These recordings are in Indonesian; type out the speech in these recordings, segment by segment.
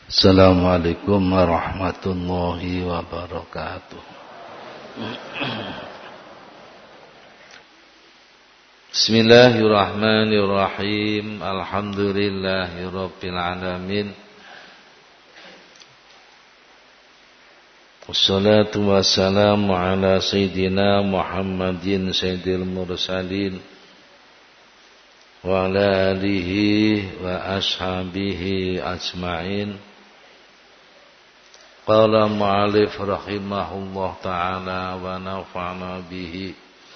Assalamualaikum warahmatullahi wabarakatuh. Bismillahirrahmanirrahim. Alhamdulillahirabbil alamin. Wassalatu wassalamu ala sayyidina Muhammadin sayyidil mursalin wa ala alihi wa ashabihi ajma'in. Qala mu'alif rahimahullah ta'ala wa nafa'na bihi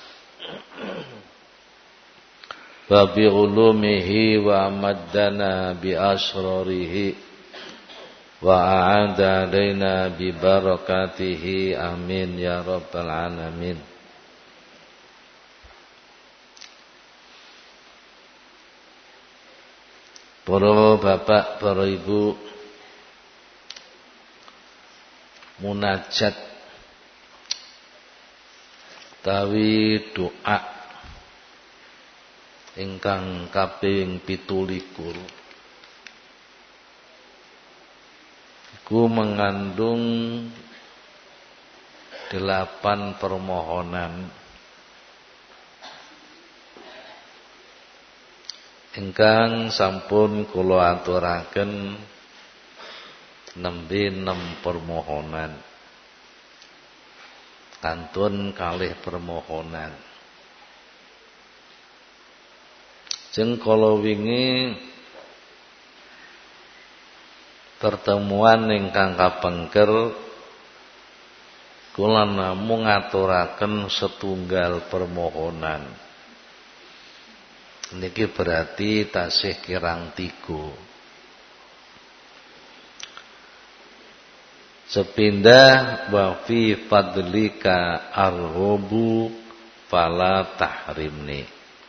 wa bi ulumihi wa amaddana bi asrarihi wa a'ada alaina bi barakatihi amin ya rabbal alamin. Para bapak, para ibu, munajat tawi doa ingkang kaping 17 iku mengandung 8 permohonan ingkang sampun kula aturaken nembe 6 permohonan kantun kalih permohonan. Jeng kala wingi pertemuan ingkang kapengker kula namung ngaturaken setunggal permohonan. Niki berarti tasih kirang 3. Sepindah wa fi fadlika arhubu fala tahrimni.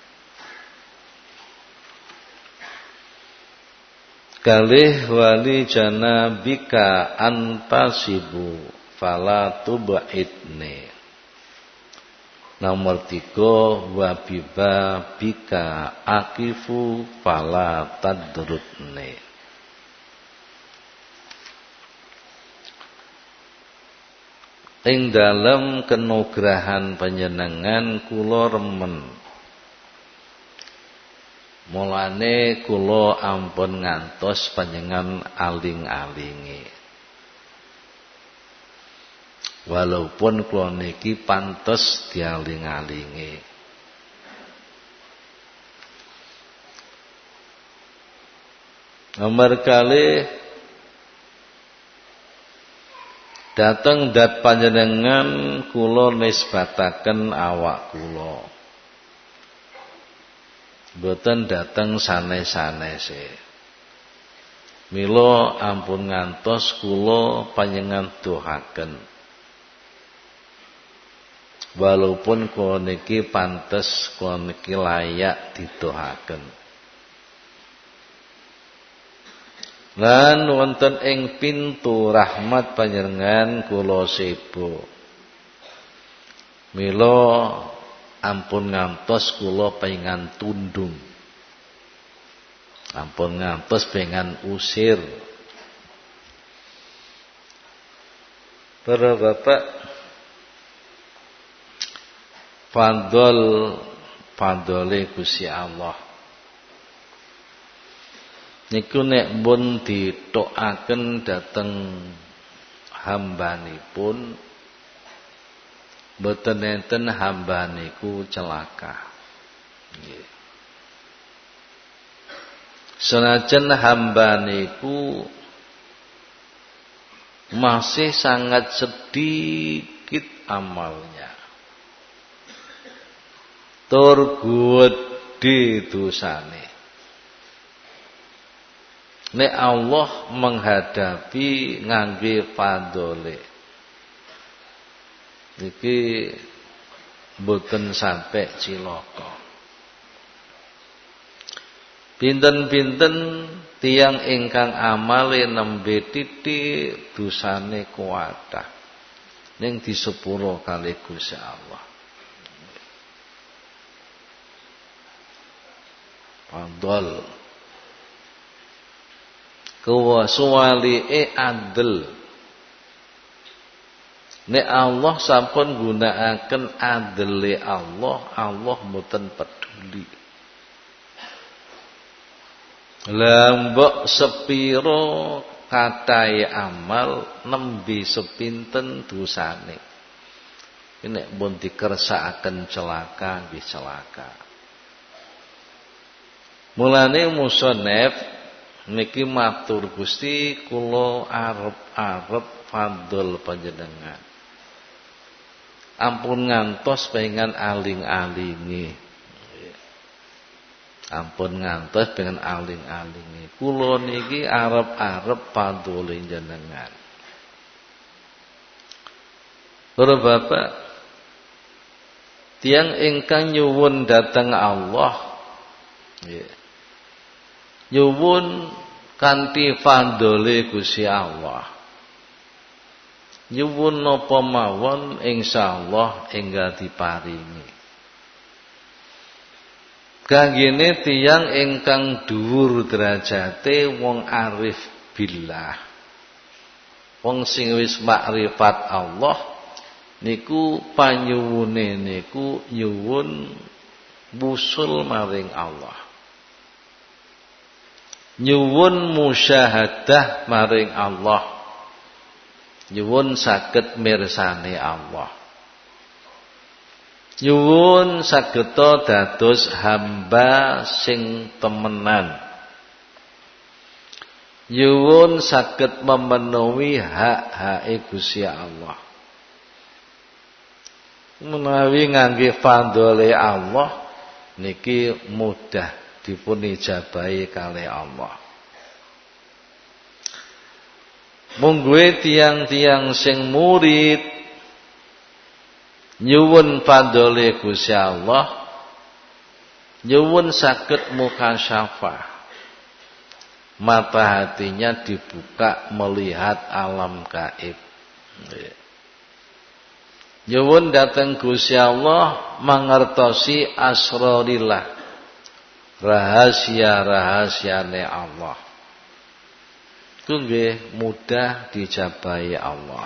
Kalih wali janabika antasibu fala tubaidni. Nomor 3 wa biba bika akifu fala tadrutni. Ing dalem kenugrahan panjenengan kula remen. Mulane kula ampun ngantos panjenengan aling-alingi. Walaupun kula niki pantes dialing-alingi. Nomor kalih dateng dat panjenengan kula nisbataken awak kula. Mboten dateng sanes-sanese. Mila ampun ngantos kula panjenengan dohaken. Walaupun kula niki pantes, kula niki layak didohaken. Lan wonten ing pintu rahmat panjenengan kula sebo. Mila ampun ngantos kula pengen tundung. Ampun ngantos pengen usir. Para bapak, fadhole Gusti Allah. Niku nek pun ditokaken dhateng hambanipun mboten enten hamba niku celaka. Nggih. Senajan hamba niku masih sangat sedikit amalnya. Tur gedhe dosane. Nek Allah menghadapi ngangge fadhole iki mboten sampai cilaka. Pinten-pinten tiyang ingkang amale nembe titik dosane kuatah ning disepuro kalih Gusti Allah. Fadhol Kesuwalike adil. Nek Allah sampun gunakaken adile Allah, Allah mboten peduli. Lah mbok sepiro katahe amal nembe sepinten dosane. Nek pun dikersakaken celaka nggih celaka. Mulane musannaf niki matur Gusti kula arep fadhol panjenengan. Ampun ngantos pengen aling-alingi. Ampun ngantos pengen aling-alingi. Kula niki arep fadhole jenengan. Para bapak, tiyang ingkang nyuwun dhateng Allah, nyuwun kanthi fadhole Gusti Allah. Nyuwun napa mawon insyaallah enggal diparingi. Kanggene tiyang ingkang dhuwur derajate wong arif billah. Wong sing wis makrifat Allah niku panyuwune niku nyuwun wusul maring Allah. Nyuwun musyahadah maring Allah. Nyuwun saged mirsani Allah. Nyuwun sageta dados hamba sing temenan. Nyuwun saged memenuhi hak-hake Gusti Allah. Menawi ngangge fadhole Allah niki mudah dipun ijabahi kalih Allah. Mungguhe tiang-tiang sing murid nyuwun fadhole Gusti Allah, nyuwun saged mukasyafah. Mata hatinya dibuka melihat alam gaib. Nyuwun dhateng Gusti Allah mangertosi asrarillah, rahasia-rahasiane Allah. Itu nggih mudah dijabahi Allah.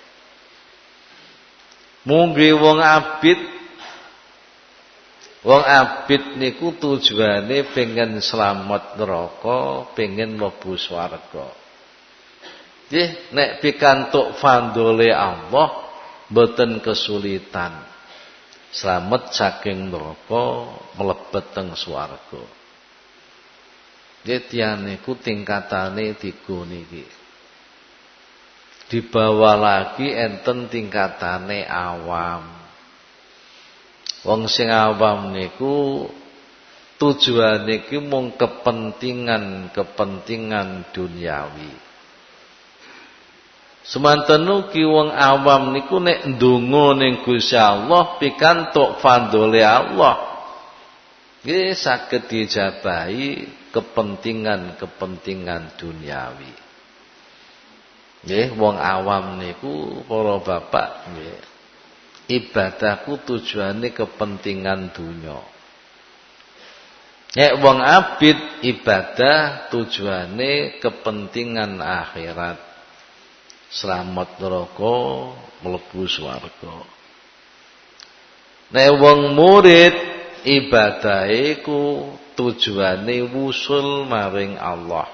Mungge wong abid niku tujuane pengen slamet neraka, pengen mlebu swarga. Nggih, nek pikantuk fadhole Allah mboten kesulitan. Slamet saking neraka mlebet teng swarga. Tiyang niku tingkatane 3 niki. Di bawah lagi enten tingkatane awam. Wong sing awam niku tujuane iki mung kepentingan duniawi. Semanten ugi wong awam niku nek ndonga ning Gusti Allah pikantuk fadhole Allah, nggih saged dijabahi kepentingan duniawi. Nggih, wong awam niku para bapak nggih. Ibadahku tujuane kepentingan dunya. Nek wong abid ibadah tujuane kepentingan akhirat. Slamet neraka, mlebu swarga. Nek wong murid ibadahe ku tujuane wusul maring Allah.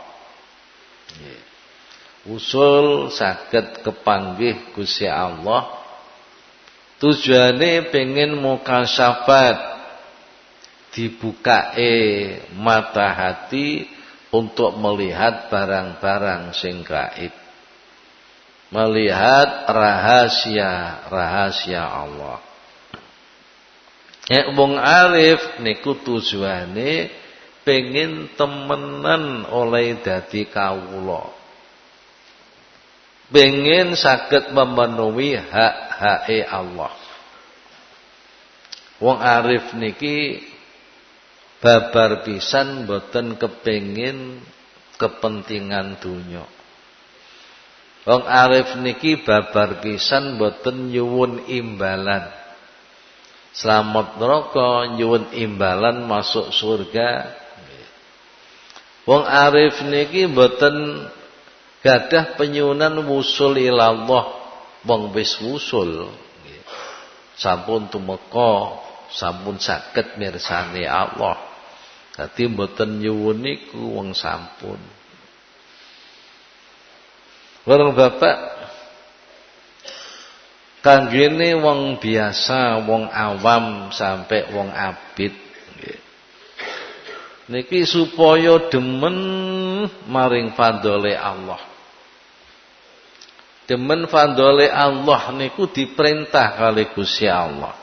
Wusul saged kepanggih Gusti Allah. Tujuane pengen mukasyafat, dibukae mata hati untuk melihat barang-barang sing gaib. Melihat rahasia Allah. Nek wong arif niku tujuane pengin temenan oleh dadi kawula. Pengin saged memenuhi hak-hake Allah. Wong arif niki babar pisan boten kepengin kepentingan dunya. Wong arif niki babar pisan boten nyuwun imbalan. Slamet neraka nyuwun imbalan masuk surga. Wong arif niki mboten gadah penyunan wusul ilallah, wong wis wusul sampun tumeka, sampun saged mirsani Allah. Dadi mboten nyuwun niku wong sampun. Warung bapak kanggene wong biasa, wong awam sampai wong abid niki supaya demen maring fadhole Allah. Demen fadhole Allah niku diperintah kali Gusti Allah.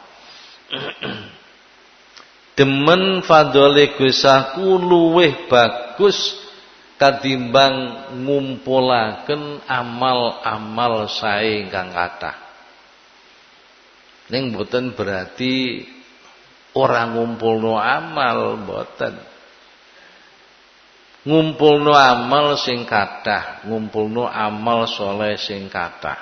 Demen fadhole Gustaku luweh bagus katimbang ngumpulaken amal-amal sae ingkang kathah. Ning mboten berarti ora ngumpulno amal, mboten. Ngumpulno amal sing kathah, ngumpulno amal saleh sing kathah.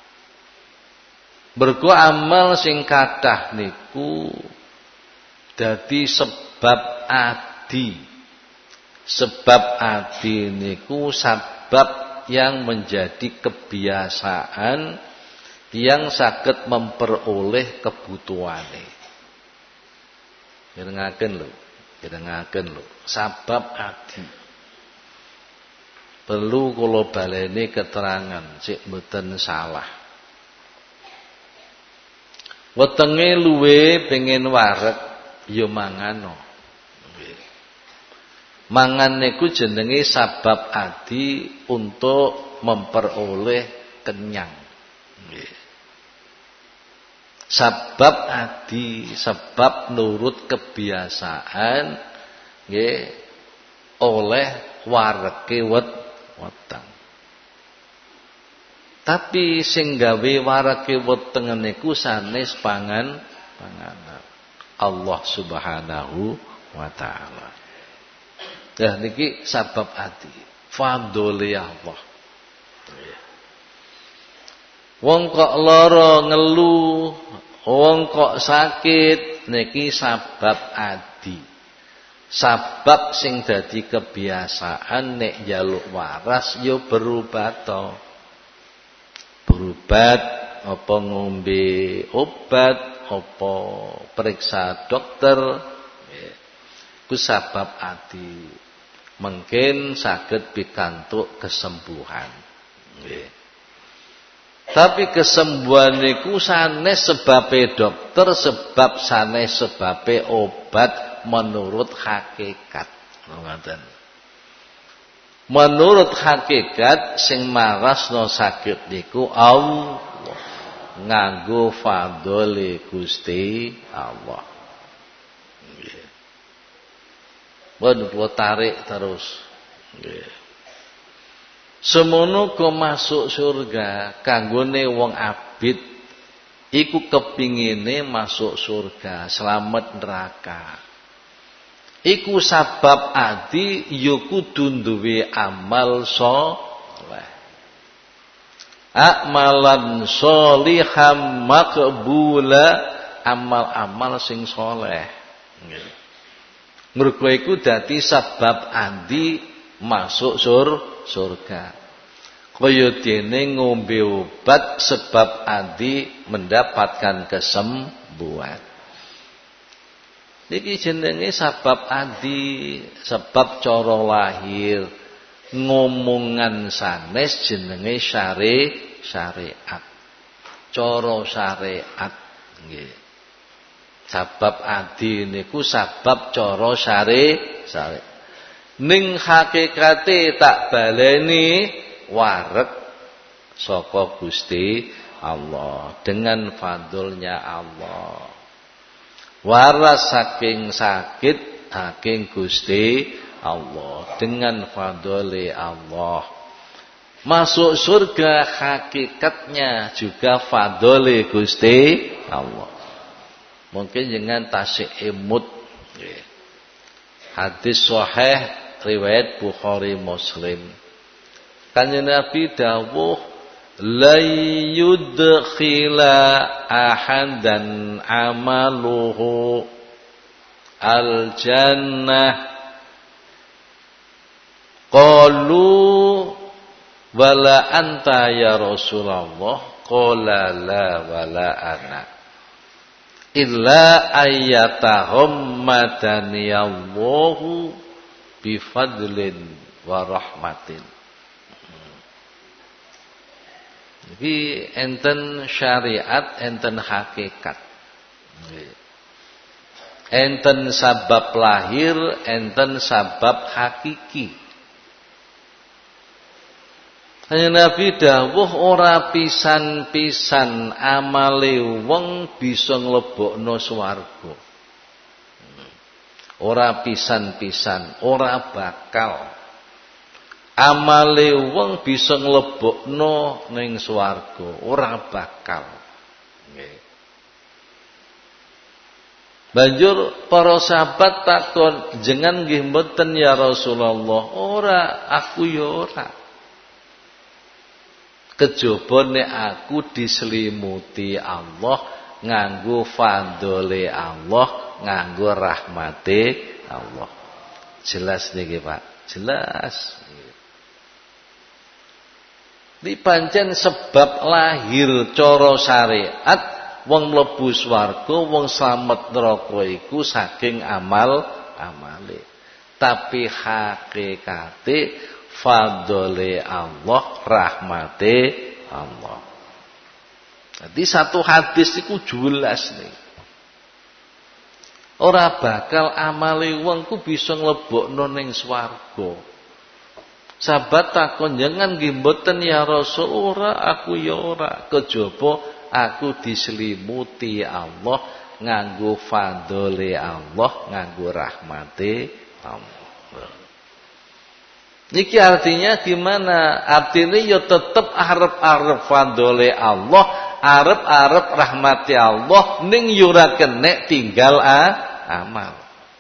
Mergo amal sing kathah niku dadi sebab adi. Sebab adi niku sebab yang menjadi kebiasaan yang saged memperoleh kebutuhane. Mirengaken lho, sebab adi. Perlu kula baleni keterangan sik mboten salah. Wetenge luwe pengen wareg ya mangano. Mangan niku jenenge sabab adi untuk memperoleh kenyang. Sabab adi, sebab nurut kebiasaan nggih oleh warege weteng. Tapi sing gawe warege weteng niku sanes panganan Allah Subhanahu wa taala. Nah niki sabab ati, fadhole Allah. Wong kok lara ngeluh, wong kok sakit niki sabab adi. Sabab sing dadi kebiasaan nek njaluk waras ya berobat to. Berobat apa ngombe obat, apa periksa dokter, ku sabab ati. Mungkin saged pikantuk kesembuhan. Tapi kesembuhan niku sanes sebabe dokter, sebab sanes sebabe obat menurut hakikat. Ngoten. Menurut hakikat sing marasno sakit niku Allah. Nganggo fadhole Gusti Allah. Nggih. Mun tarik terus. Nggih. Semono kok masuk surga kanggone wong abid iku kepingine masuk surga, selamat neraka. Iku sabab adi ya kudu duwe amal saleh. Amalan sholiham maqbula, amal-amal sing saleh. Mergo iku dadi sabab adi masuk surga. Kaya dene ngombe obat sebab adi mendapatkan kesembuhan. Niki jenenge sabab adi, sebab cara lahir. Ngomongan sanes jenenge syariat. Cara syariat nggih. Sabab adi niku sabab cara syariat. Ning hakikate tak baleni wareg saka Gusti Allah dengan fadlnya Allah. Waras saking sakit saking Gusti Allah dengan fadhole Allah. Masuk surga hakikatnya juga fadhole Gusti Allah. Mungkin dengan tasik imut. Hadis sahih riwayat Bukhari Muslim. Kanjeng Nabi dawuh la yudkhila ahadan amaluhu al jannah Qalu wala anta ya Rasulullah, qala la wala ana illa ayyatahum madaniyallahu bifadlin wa rahmatin. Jadi enten syariat, enten hakikat. Enten sabab lahir, enten sabab hakiki. Hanya Nabi dawuh ora pisan-pisan amale wong bisa nglebokno swarga. Ora pisan-pisan, ora bakal amale wong bisa nglebokno ning swarga, ora bakal. Nggih. Banjur para sahabat takon, "Jenengan nggih mboten ya Rasulullah?" "Ora, aku ya ora." Kejaba nek aku diselimuti Allah nganggo fadhole Allah, nganggo rahmate Allah. Jelas niki, Pak? Jelas. Iki pancen sebab lahir cara syariat wong mlebu swarga, wong slamet neraka iku saking amale. Tapi hakikate fadhole Allah, rahmate Allah. Jadi satu hadis itu jelas nih. Ora bakal amale wong ku bisa nglebokno ning swarga. Sahabat takon, "Jangan nggih mboten ya Rasul?" "Ora, aku ya ora. Kejaba aku diselimuti Allah nganggo fadhole Allah, nganggo rahmate Allah." Niki artinya gimana? Artinya ya tetep arep-arep fadhole Allah, arep-arep rahmati Allah, ning yo ora kenek tinggal amal.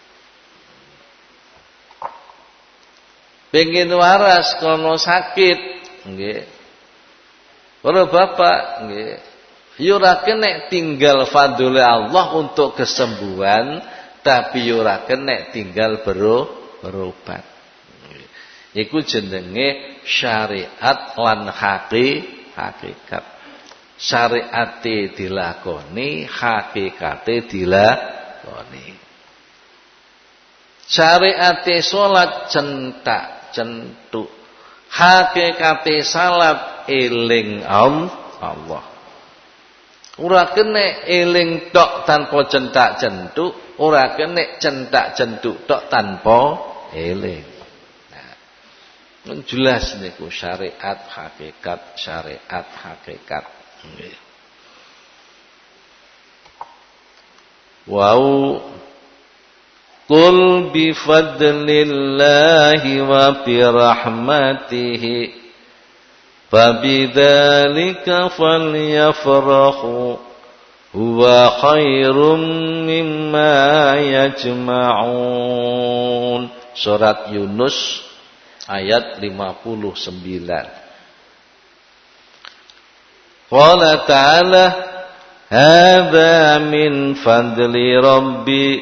Pengen waras kono sakit, nggih. Para bapak, nggih. Yo ora kenek tinggal fadhole Allah untuk kesembuhan, tapi yo ora kenek tinggal berobat. Iku jenenge syariat lan hakikat. Syariate dilakoni, hakikate dilakoni. Syariate salat centak-centuk, hakikate salat eling Allah. Ora kene eling tok tanpa centak-centuk, ora kene centak-centuk tok tanpa eling. Jelas niku syariat hakikat, syariat hakikat. Nggih. Wau qul bi fadlillahi wa bi rahmatihi fabidzalika falyafrahu huwa khairum mimma yajma'un. Surat Yunus ayat 59. Qala ta'ala hadza min fadli rabbi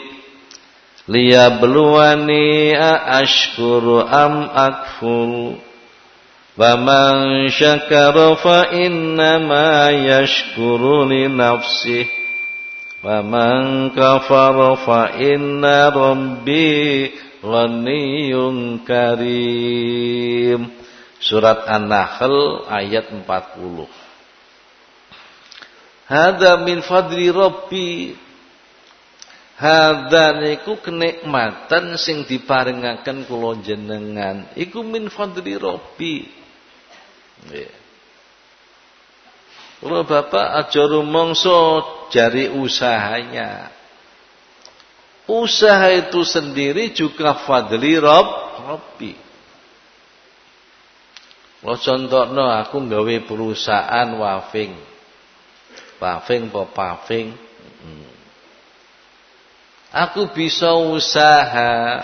liyabluwani ashkuru am akfur wa man syakara fa innama yashkuru li nafsihi wa man kafara fa inna rabbi Ghaniyun Karim. Surat An-Nahl ayat 40. Hadza min fadli Rabbi. Hadza niku kenikmatan sing diparingaken kula jenengan. Iku min fadli Rabbi. Nggih. Kula bapak aja rumangsa jari usahanya. Usaha itu sendiri juga fadli Rabbi. Lo contohno aku nggawe perusahaan wafing. Paving. Aku bisa usaha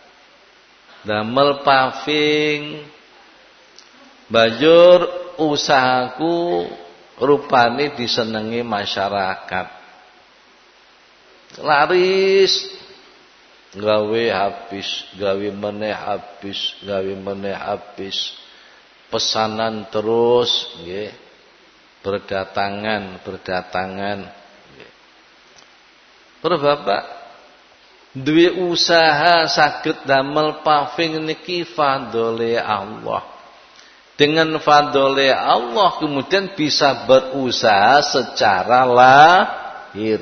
damel paving. Banjur usahaku rupane disenengi masyarakat. Laris gawe habis, gawe meneh habis, gawe meneh habis. Pesanan terus nggih. Berdatangan. Nggih. Para bapak duwe usaha saged damel paving niki fadhole Allah. Dengan fadhole Allah kemudian bisa berusaha secara lahir.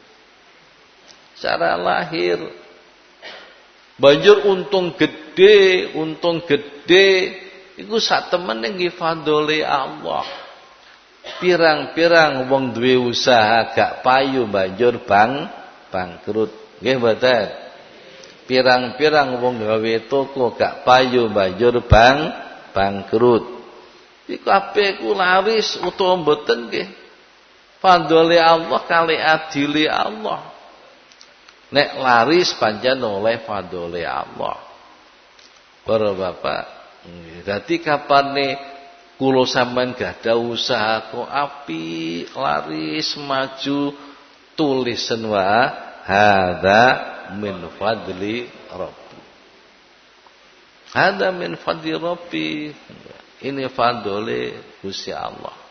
Secara lahir. Banjur untung gede iku sak temene nggih fadhole Allah. Pirang-pirang wong duwe usaha gak payu banjur bangkrut. Nggih mboten. Pirang-pirang wong gawe toko gak payu banjur bangkrut. Iku kabeh ku laris utawa mboten nggih. Fadhole Allah kali adile Allah. Nek laris pancen oleh fadhole Allah. Para bapak, dadi kapane kula sampean gadah usaha kok apik, laris, maju, tulisan wa hadza min fadli rabbi. Hadza min fadli rabbi. Ini fadhole Gusti Allah.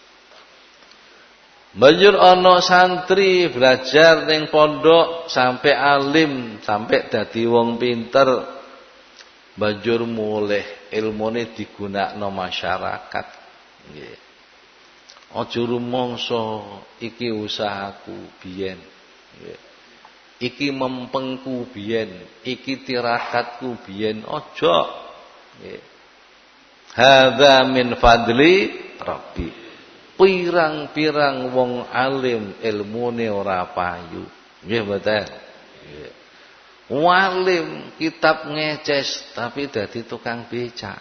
Banjur ana santri belajar ning pondok sampai alim, sampai dadi wong pinter. Banjur mulih ilmune digunakno masyarakat. Nggih. Aja rumangsa iki usahaku biyen. Nggih. Iki mempengku biyen, iki tirakatku biyen, aja. Nggih. Hadza min fadli rabbi. Pirang-pirang wong alim ilmune ora payu. Nggih mboten? Nggih. Walim kitab ngeces tapi dadi tukang becak.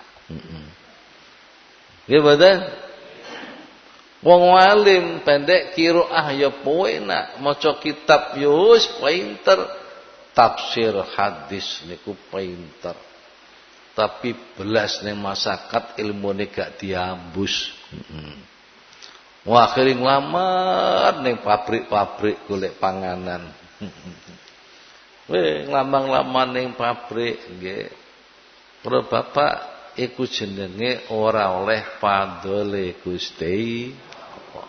Nggih mboten? Wong alim pendek qiraah ya penak, maca kitab ya wis pinter, tafsir hadis niku pinter. Tapi belas ning masyarakat ilmune gak diambus. Wah akhire nglamar ning pabrik-pabrik golek panganan. Nglamang-lamar ning pabrik nggih. Para bapak iku jenenge ora oleh fadhole Gusti Allah.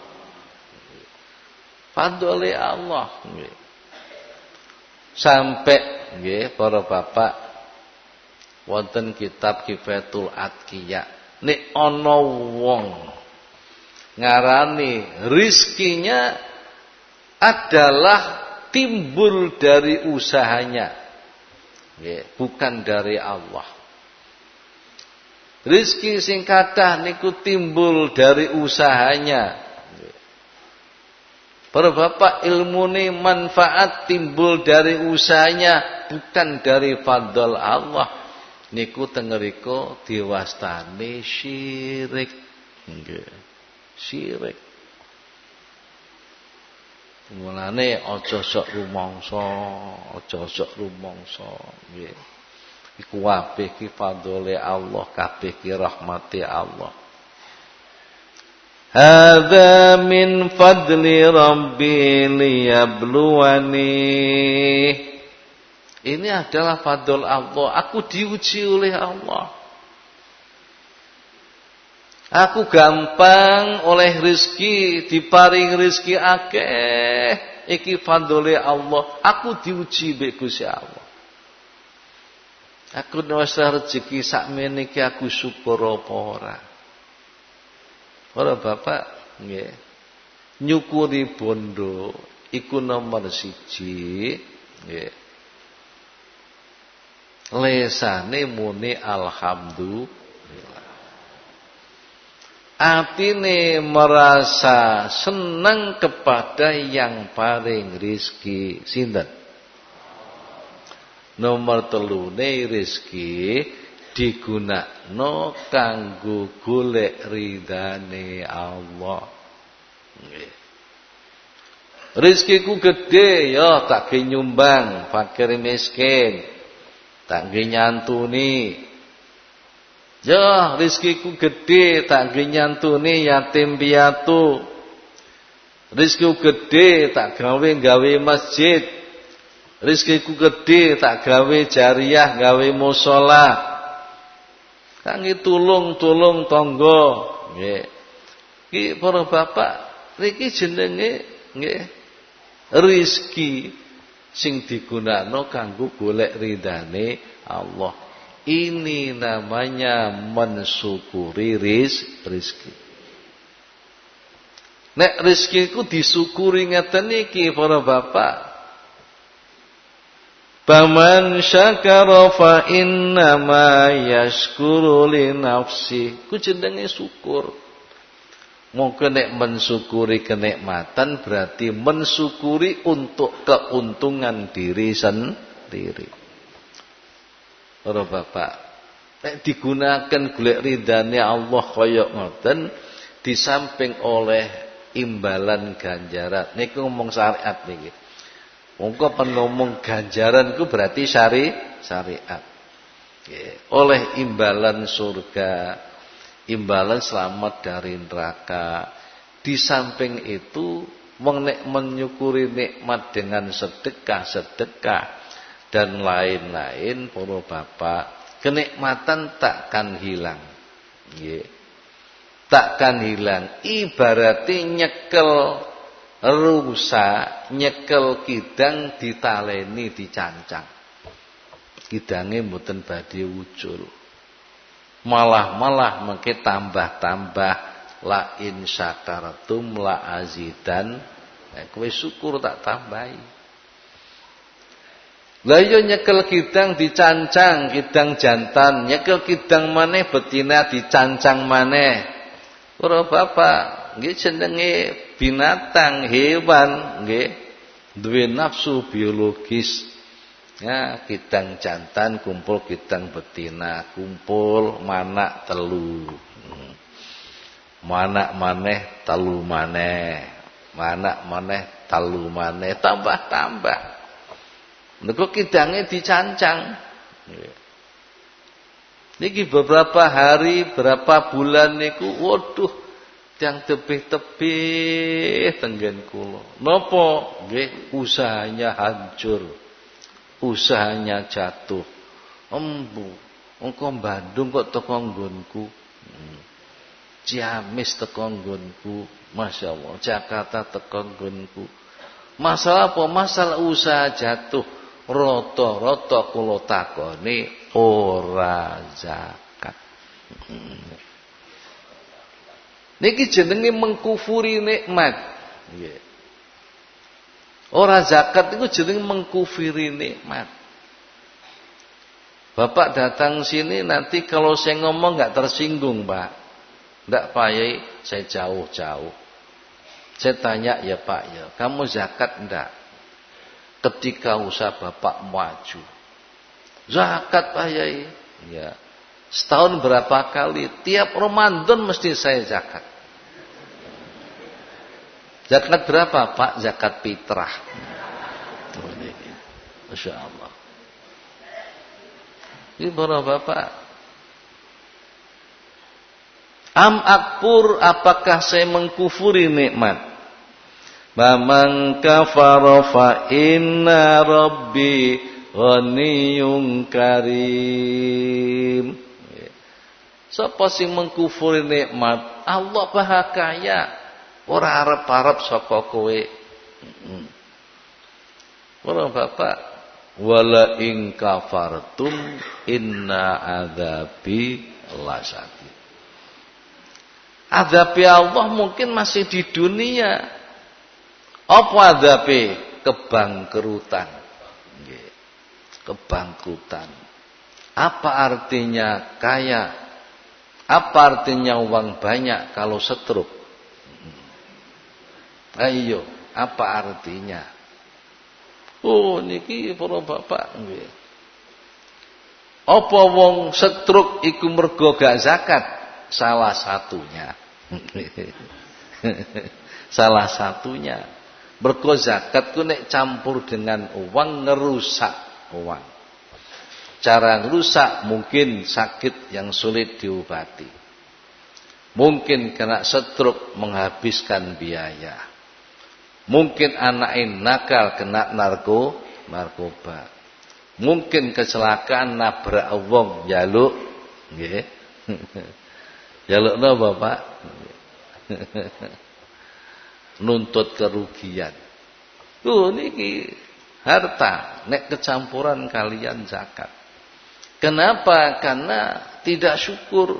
Fadhole Allah nggih. Sampai nggih para bapak wonten kitab Kifatul Atqiya. Nek ana wong ngarani rizkinya adalah timbul dari usahanya, bukan dari Allah. Rizki sing kathah niku timbul dari usahanya. Para bapak ilmune manfaat timbul dari usahanya, bukan dari fadl Allah. Niku tengeriko diwastani syirik. Syirik. Mulane aja sok rumangsa, nggih. Iku kabeh ki fadhole Allah, kabeh ki rahmate Allah. Hadza min fadli rabbi liyabluwani. Ini adalah fadl Allah, aku diuji oleh Allah. Aku gampang oleh rezeki, diparing rezeki akeh. Iki fadhole Allah. Aku diuji mbek Gusti Allah. Aku wis rezeki sakmene iki aku syukur apa ora? Ora bapak, nggih. Nyukuri bondo iku nomor 1, nggih. Lesane muni alhamdulillah. Atine merasa senang kepada yang paling rizki. Sinten? Nomor 3 rizki digunakno kanggo golek ridane Allah. Rizkiku gede ya tak ge nyumbang fakir miskin, tak ge nyantuni. Ya rizkiku gede tak nyantuni yatim piatu. Rizkiku gede tak gawe masjid. Rezekiku gede tak gawe jariah, gawe musala. Kangge tulung-tulung tangga. Nggih. Iki para bapak, niki jenenge nggih rezeki sing digunakno kanggo golek ridane Allah. Ini namanya mensyukuri rezeki. Nek rezeki ku disyukuri ngeten iki para bapak. Faman syakara fa innama yashkuru li nafsi. Ku jenenge syukur. Mungkin nek mensyukuri kenikmatan berarti mensyukuri untuk keuntungan diri sendiri. Para bapak, nek digunakan golek ridane Allah kaya ngoten di samping oleh imbalan ganjaran. Niku ngomong syariat niki. Mongko pen ngomong ganjaran iku berarti syariat. Oleh imbalan surga, imbalan selamat dari neraka. Di samping itu menyukuri nikmat dengan sedekah dan lain-lain para bapak, kenikmatan takkan hilang. Nggih. Takkan hilang. Ibaratnya nyekel rusa, nyekel kidang ditaleni dicancang. Kidange mboten badhe ucul. Malah mengke tambah la in syakartum la azidan. Kowe syukur tak tambahi. Lah yo nyekel kidang dicancang, kidang jantan, nyekel kidang maneh betina dicancang maneh. Para bapak, nggih jenenge binatang, hewan nggih duwe nafsu biologis. Ya, kidang jantan kumpul kidang betina, kumpul manak telu. Manak maneh telu maneh. Manak maneh telu maneh, tambah. Niku kidange dicancang. Niki beberapa hari, berapa bulan niku waduh yang tebih-tebih tenggen kula. Napa? Nggih, usahanya hancur. Usahanya jatuh. Embu, engko Bandung kok teko nggonku. Ciamis teko nggonku. Masyaallah, Jakarta teko nggonku. Masalah apa? Masalah usaha jatuh. Rata-rata kula takoni ora zakat. Niki jenenge mengkufuri nikmat. Nggih. Ora zakat itu jenenge mengkufuri nikmat. Bapak datang sini nanti kalau saya ngomong enggak tersinggung, Pak. Enggak payah saya jauh-jauh. Saya tanya, ya Pak ya, kamu zakat enggak? Ketika usaha Bapak maju. Zakat Pak Yai. Ya. Setahun berapa kali? Tiap Ramadan mesti saya zakat. Zakat berapa Pak? Zakat fitrah. Masya Allah. Ini para bapak. Am akfur, apakah saya mengkufuri nikmat? Mamang kafara fa inna rabbi ghaniyyun karim. Sapa sing mengkufuri nikmat? Allah Maha Kaya. Ora arep-arep saka kowe. Para bapak, wala in kafartum inna adzabi lasyadid. Adzabi Allah mungkin masih di dunia. Apa adzabe? Kebangkrutan. Nggih. Kebangkrutan. Apa artinya kaya? Apa artinya uang banyak kalau setruk? Ayo, apa artinya? Oh, niki para bapak nggih. Apa wong setruk iku mergo gak zakat? Salah satunya. Salah satunya. Mergo zakat ku nek campur dengan uang ngerusak uang. Cara ngerusak mungkin sakit yang sulit diobati. Mungkin kena stroke menghabiskan biaya. Mungkin anak nakal kena narkoba. Mungkin kecelakaan nabrak wong njaluk nggih. Njaluk napa, Pak? Nuntut kerugian. Tuh niki harta nek kecampuran kalian zakat. Kenapa? Karena tidak syukur.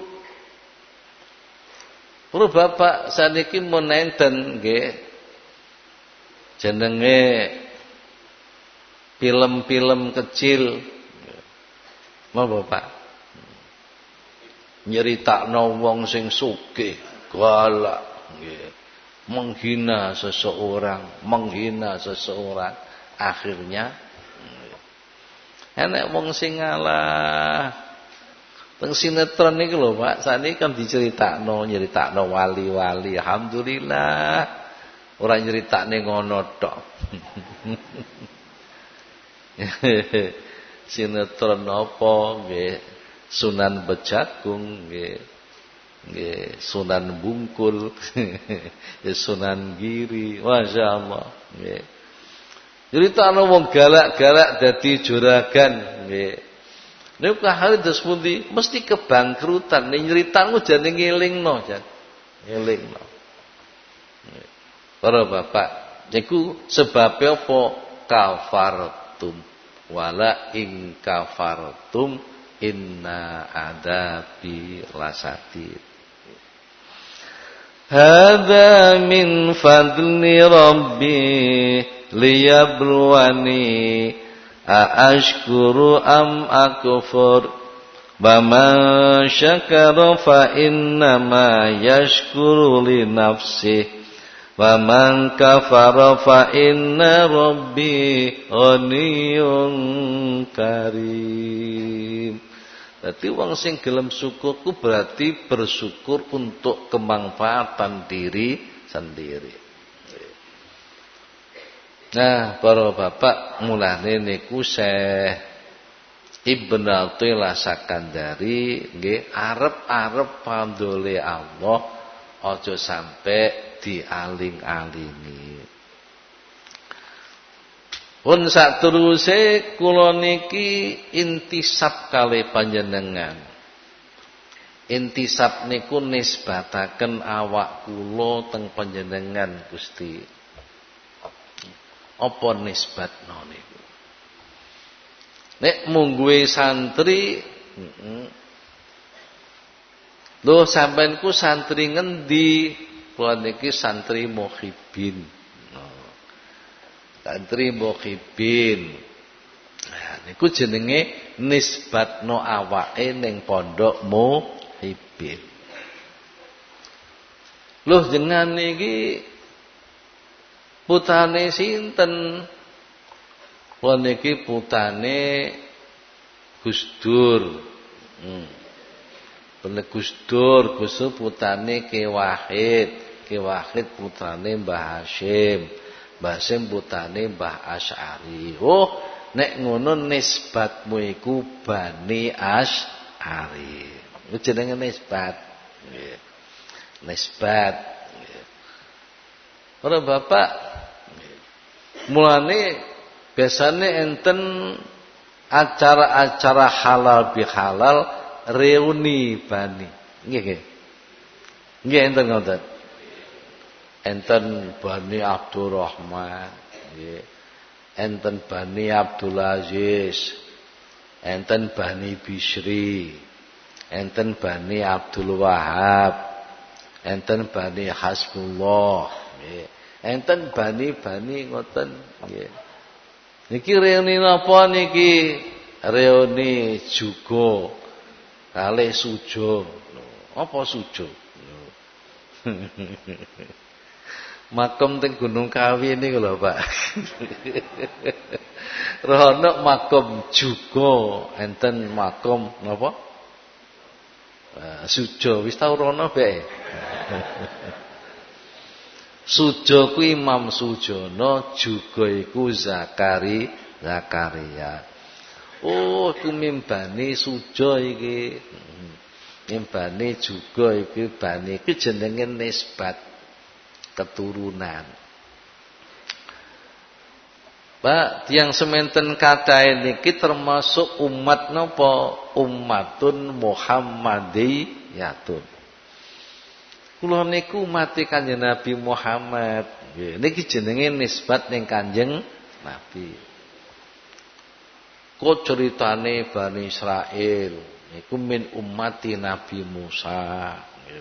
Para bapak saniki mun enten nggih jenenge film-film kecil. Mau Bapak nyeritakno wong sing sugih, galak nggih. Menghina seseorang, akhirnya enek wong sing ngalah. Teng sinetron niku lho Pak, sakniki kan nyeritakno wali-wali. Alhamdulillah. Ora nyeritakne ngono tok. Sinetron apa nggih? Sunan Bejagung nggih. Nggih, Sunan Bungkul, Sunan Giri, masyaallah nggih. Nyeritakno wong galak-galak dadi juragan nggih. Nek kahare dos pundi mesti kebangkrutan. Nek nyeritakmu jane ngelingno, jan. Ngelingno. Para bapak, niku sebabe apa kafartum wala ing kafartum inna adabi lasadid. Hadza min fadli rabbi liyabluwani ashkuru am akfur wa man syakara fa innama yashkuru li nafsihi wa man kafara fa inna rabbi ghaniyyun karim. Dadi wong sing gelem syukur ku berarti bersyukur untuk kemanfaatan diri sendiri. Nah, para bapak mulane niku Syekh Ibnu Athaillah Sakandari nggih arep-arep pandole Allah aja sampai dialing-alingi. Pun sateruse kula niki intisab kalih panjenengan. Intisab niku nisbataken awak kula teng panjenengan Gusti. Apa nisbatno niku? Nek mungguhe santri, lho sampean ku santri ngendi? Kula niki santri Muhibin. Santri Muhibin. Nah, niku jenenge nisbatno awake ning pondok Muhibin. Lho jenengan niki putane sinten? Kula niki putane Gus Dur. Gus Dur putane Ki Wahid. Ki Wahid putrane Mbah Hasyim. Mbah Hasyim putane Mbah Asy'ari. Oh, nek ngono nisbatmu iku Bani Asy'ari. Iku jenenge nisbat. Nggih. Nisbat. Para bapak, mulane biasane enten acara-acara halal bihalal reuni bani. Nggih nggih. Nggih enten ngoten. Enten Bani Abdurrahman, nggih. Enten Bani Abdul Aziz, enten Bani Bisri, enten Bani Abdul Wahab, enten Bani Hasbullah, nggih. Enten bani-bani ngoten nggih. Niki reuni napa niki? Reuni Jugo kalih Sujo. Apa Sujo? Makom teng Gunung Kawi niku lho, Pak. Rono makom Jugo, enten makom napa? Sujo wis tau rono bae. Sujo ku Imam Sujono, juga iku Zakaria. Oh, iku mimbani Sujo iki. Mimbani juga iki bani iki jenenge nisbat keturunan. Pak, tiyang semanten kathah niki termasuk umat napa? Ummatun Muhammadiyatun. Kula niku umat Kanjeng Nabi Muhammad. Nggih, niki jenenge nisbat ning Kanjeng Nabi. Kok ceritane Bani Israil niku min ummati Nabi Musa.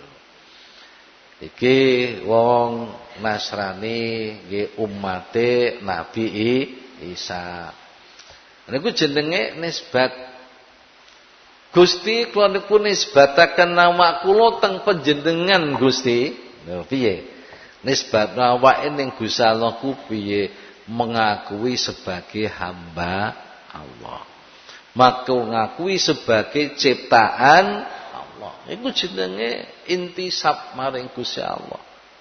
Iki wong Nasrani nggih ummate Nabi Isa. Niku jenenge nisbat. Gusti kula niku nisbataken nama kula teng panjenengan Gusti. Lho piye? Nisbat awake ning Gusti Allah ku piye? Mengakui sebagai hamba Allah. Maka ngakui sebagai ciptaan Allah. Iku jenenge intisab maring Gusti Allah.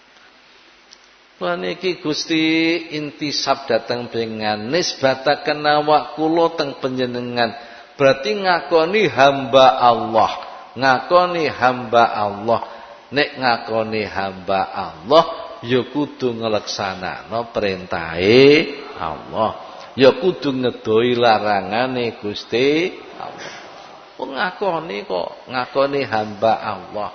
Lan iki Gusti intisab dateng pengen nisbataken awak kula teng panjenengan. Berarti ngakoni hamba Allah. Ngakoni hamba Allah. Nek ngakoni hamba Allah ya kudu ngleksanakno perintahe Allah. Ya kudu ngedoi larangane Gusti Allah. Wong ngakoni kok ngakoni hamba Allah.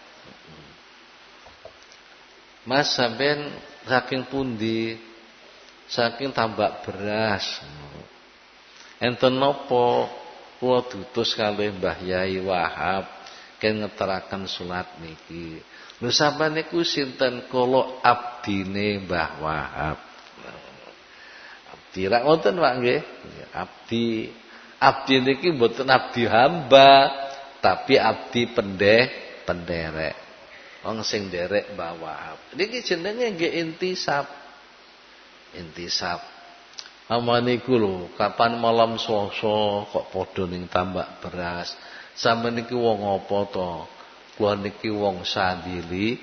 Mas sampean saking pundi? Saking tambak beras. Enten napa kula dutus kalih Mbah Yai Wahab ken ngeteraken salat niki. Lho sampean niku sinten? Kula abdine Mbah Wahab. Abdi rak wonten Pak nggih. Abdi. Abdi niki mboten abdi hamba, tapi abdi penderek. Wong sing nderek Mbah Wahab. Niki jenenge nggih intisab. Intisab. Amaniku lho, kapan malam Selasa kok padha ning tambak beras. Sampeyan niki wong apa to? Kula niki wong Sandili.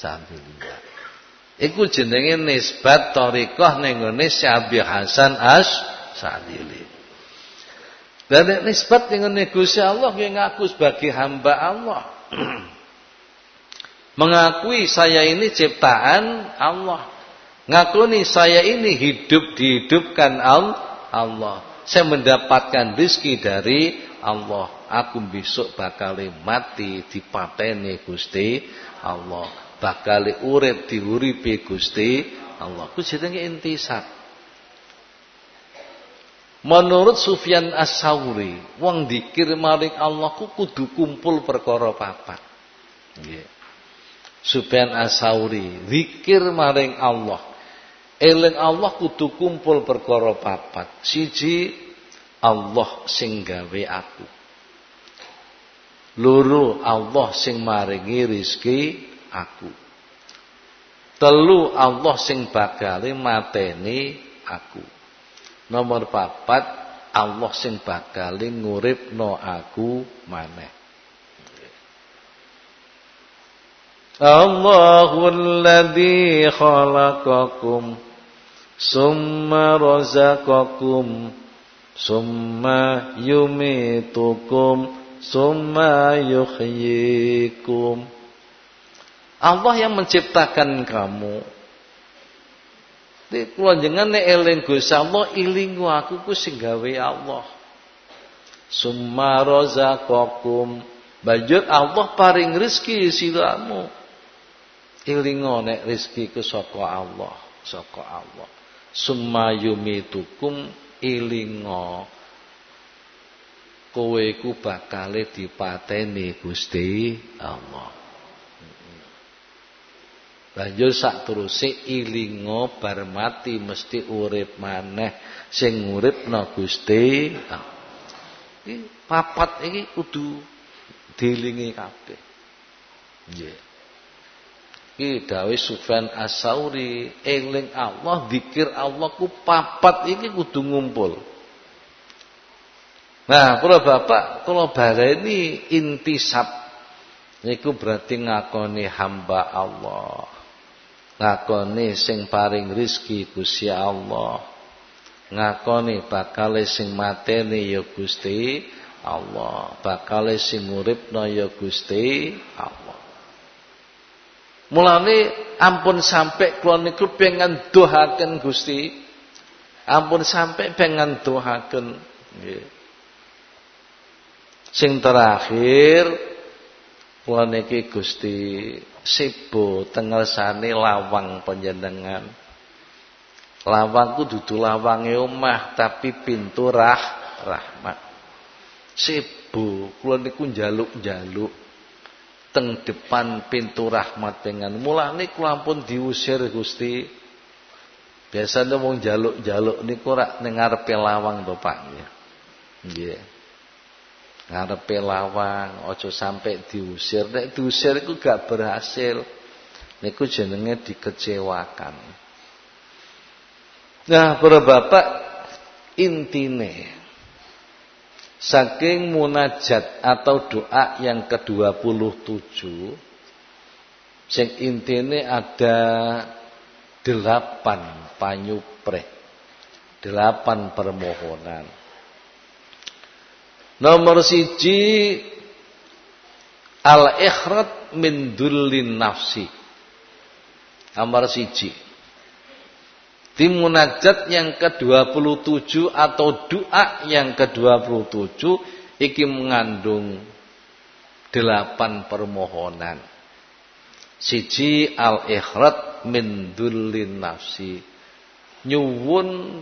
Iku jenenge nisbat thariqah ning ngene Syekh Hasan As-Sandili. Dan nisbat ning ngene Gusti Allah nggih ngaku sebagai hamba Allah. Mengakui saya ini ciptaan Allah. Ngakuni saya ini hidup dihidupkan Allah. Saya mendapatkan rezeki dari Allah. Aku besok bakal mati dipateni Gusti Allah. Bakal urip diuripi Gusti Allah. Ku jenenge intisab. Menurut Sufyan As-Sauri, wong dikir maring Allah ku kudu kumpul perkara papat. Nggih. Sufyan As-Sauri, zikir maring Allah. Eling Allah kudu kumpul perkara papat. Siji, Allah sing gawe aku. Loro, Allah sing maringi rezeki aku. Telu, Allah sing bakal mateni aku. Nomor papat, Allah sing bakal nguripno aku maneh. Allahul ladzi khalaqakum summa razaqakum summa yumitukum summa yuhyikum. Allah yang menciptakan kamu. Nek kula jenengan nek eling Gusti Allah, ilingu aku ku sing gawe Allah. Summa razaqakum, banjur Allah paring rezeki siramu. Ilingo nek rezeki ku saka Allah, saka Allah. Summa yumitukum, ilingo kowe ku bakale dipateni Gusti Allah. Banjur sakteruse ilingo bar mati mesti urip maneh, sing uripna Gusti Allah. Iki papat iki kudu dielingi kabeh. Nggih. Iki dawuh Sufyan As-Sauri, eling Allah, zikir Allah ku papat iki kudu ngumpul. Nah, para bapak, kula baleni intisab niku berarti ngakoni hamba Allah. Ngakoni sing paring rezeki Gusti Allah. Ngakoni bakale sing mateni ya Gusti Allah, bakale sing uripna ya Gusti Allah. Mulane ampun sampai kula niku pengen dohaken Gusti, Ampun sampai pengen doaken nggih. Sing terakhir kula niki Gusti sibo tengersane lawang panjenengan. Lawang ku dudu lawange omah tapi pintu rahmat. Sibo kula niku njaluk-njaluk teng depan pintu rahmat pengen. Mulane kula ampun diusir Gusti. Biasane wong njaluk-njaluk niku rak ning ngarepe lawang to Pak nggih. Nggih. Ngarepe lawang aja sampai diusir. Nek diusir iku gak berhasil. Niku jenenge dikecewakan. Nah, para bapak intine saking munajat atau doa yang ke-27 sing intine ada 8 panyupreh, 8 permohonan. Nomor 1 al-ikhrad min dullin nafsi. Nomor 1 di munajat yang ke-27 atau doa yang ke-27 iki mengandung 8 permohonan. 1 al-ikhrad min dullin nafsi. Nyuwun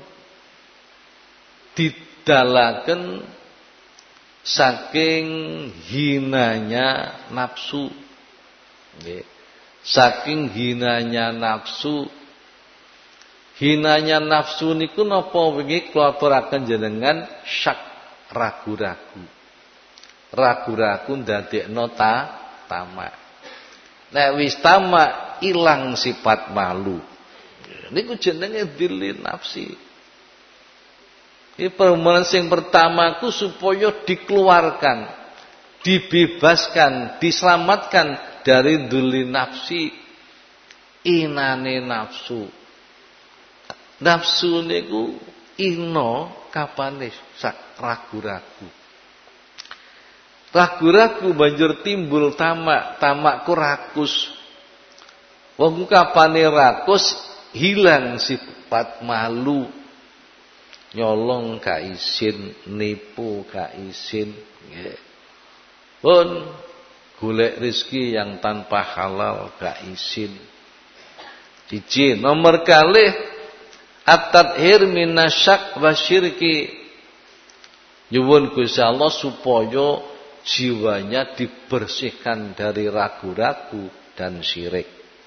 didalaken saking hinanya nafsu. Nggih. Saking hinanya nafsu. Hinanya nafsu niku napa wingi kula aturaken jenengan syak, ragu-ragu. Ragu-ragu ndadekno tamak. Nek wis tamak ilang sifat malu. Niku jenenge dzilli nafsi. Iki permohonan sing pertama ku supaya dikeluarkan, dibebaskan, diselamatkan dari dzilli nafsi. Inane nafsu. Nafsu niku ino kapane sak ragu-ragu. Ragu-ragu banjur timbul tamak, tamakku rakus. Wong kapane rakus hilang sifat malu. Nyolong gak isin, nipu gak isin, nggih. Pun golek rezeki yang tanpa halal gak isin. Siji, nomor kalih at-tathhir minasyak wa syirki. Nyuwun Gusti Allah supaya jiwanya dibersihkan dari ragu-ragu dan syirik.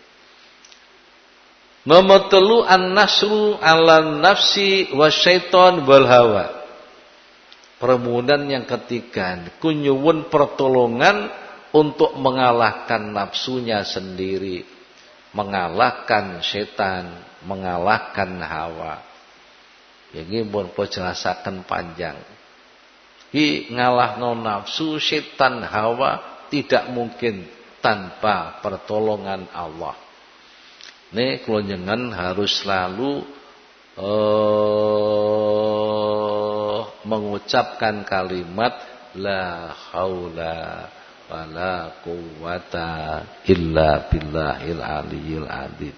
Nomor 3 an-nasru 'ala nafsi wa syaiton wal hawa. Permohonan yang ketiga, nyuwun pertolongan untuk mengalahkan nafsunya sendiri, mengalahkan setan, mengalahkan hawa. Ini pun jelasaken panjang. Hi ngalahno nafsu, setan, hawa tidak mungkin tanpa pertolongan Allah. Nih kula njenengan harus selalu mengucapkan kalimat la haula wala quwata illa billahil aliyil adzim.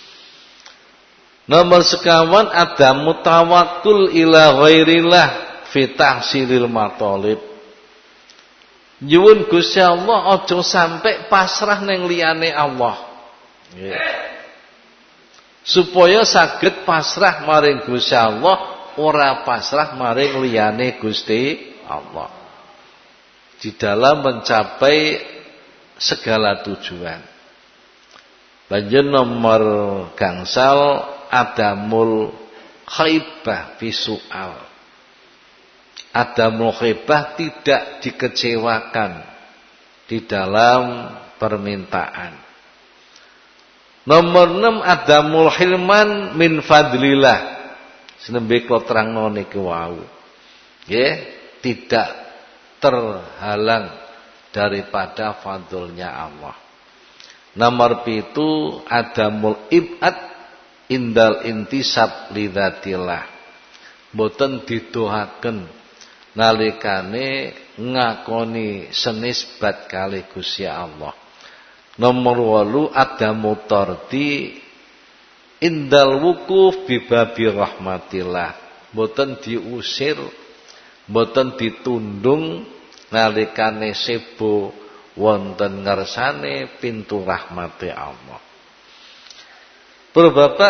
Nomor sekawan ada mutawakkul ila ghairillah fi tahsilil matalib. Nyuwun Gusti Allah aja sampai pasrah ning liyane Allah. Nggih. Supaya saged pasrah maring Gusti Allah, ora pasrah maring liyane Gusti Allah. Di dalam mencapai segala tujuan. Banjur nomor gangsal adamul khaibah visual. Adamul khaibah tidak dikecewakan di dalam permintaan. Nomor 6 adamul hilman min fadlillah. Senembe kula terangno niku wau. Nggih, tidak terhalang daripada fadlnya Allah. Nomor 7 adamul ibad indal intisab lidzatillah. Mboten didoaken nalikane ngakoni senisbat kalih Gusti Allah. Nomor 8 adamu tordi indal wukuf bi babi rahmatillah, mboten diusir, mboten ditundung nalikane sebo wonten ngarsane pintu rahmati Allah. Para bapak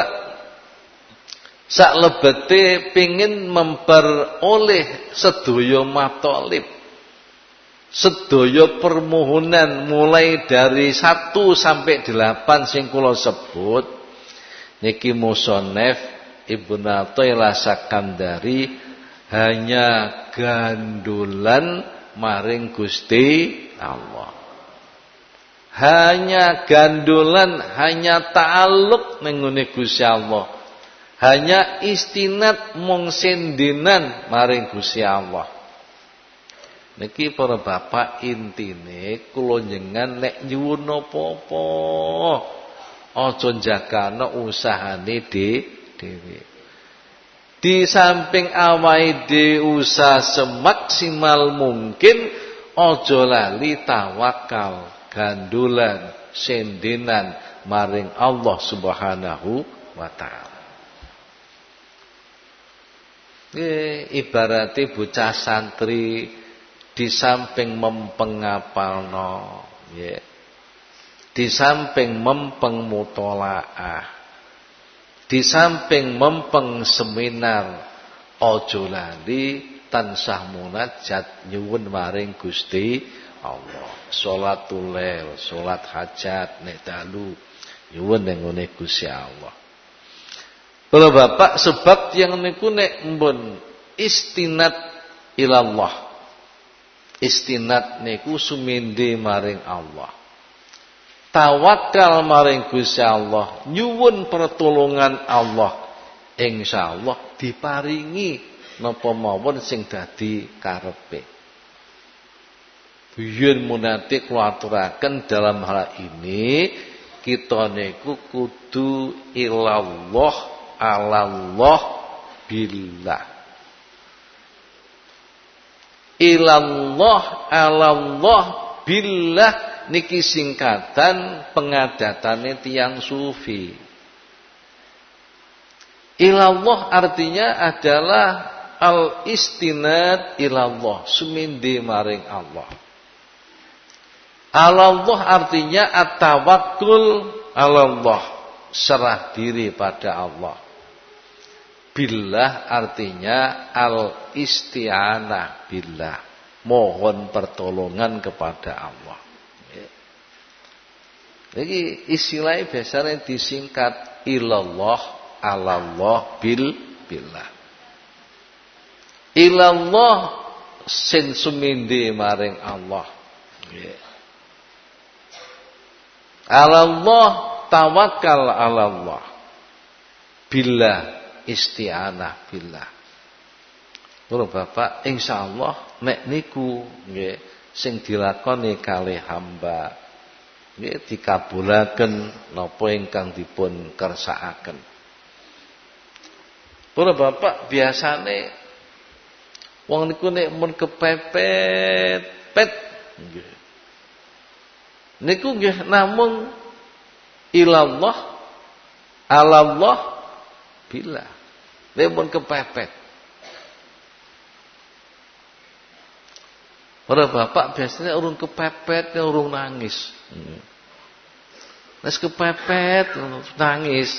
saklebete pengin memperoleh sedaya matolib, sedaya permohonan mulai dari 1 sampai 8 sing kula sebut niki musannaf Ibnu Athaillah Sakandari hanya gandulan maring Gusti Allah. Hanya gandulan, hanya ta'alluq ning ngene Gusti Allah. Hanya istinad mung sendenan maring Gusti Allah. Niki para bapak intine kula njenengan nek nyuwun apa-apa aja jagana usahane dhewe. Di samping awake dhewe usaha semaksimal mungkin aja lali tawakal, gandulan, sendenan maring Allah Subhanahu wa taala. Ibarate bocah santri di samping mempeng ngapalno, nggih. Di samping mempeng mutolaah, di samping mempeng seminar, aja lali tansah munajat nyuwun maring Gusti Allah. Salatul lail, salat hajat nek dalu nyuwun ning ngene Gusti Allah. Kalau bapak sebab yang niku nek mbon istinad ilallah. Istinad niku suminde maring Allah. Tawakal maring Gusti Allah, nyuwun pertolongan Allah. Insyaallah diparingi napa mawon sing dadi karepe. Biyen munate kula aturaken dalam hal ini kita niku kudu ilallah alallah billah. Ilallah alallah billah niki singkatan pengadatane tiyang sufi. Ilallah artinya adalah al-istinad ilallah, sumindi maring Allah. Alallah artinya at-tawakkul alallah, serah diri pada Allah. Billah artinya al-isti'anah billah, mohon pertolongan kepada Allah. Jadi istilahnya biasanya disingkat ilallah alallah billah. Ilallah sin sumindi maring Allah. Alallah tawakal alallah. Billah isti'anah billah. Lho Bapak, insyaallah nek niku nggih sing dilakoni kalih hamba nggih dikabulaken napa ingkang dipun kersakaken. Para bapak biasane wong niku nek mun kepepet nggih. Niku nggih namung ilallah alallah billah. Nek mun kepepet. Para bapak biasanya urung kepepet, urung nangis. Wis kepepet nangis.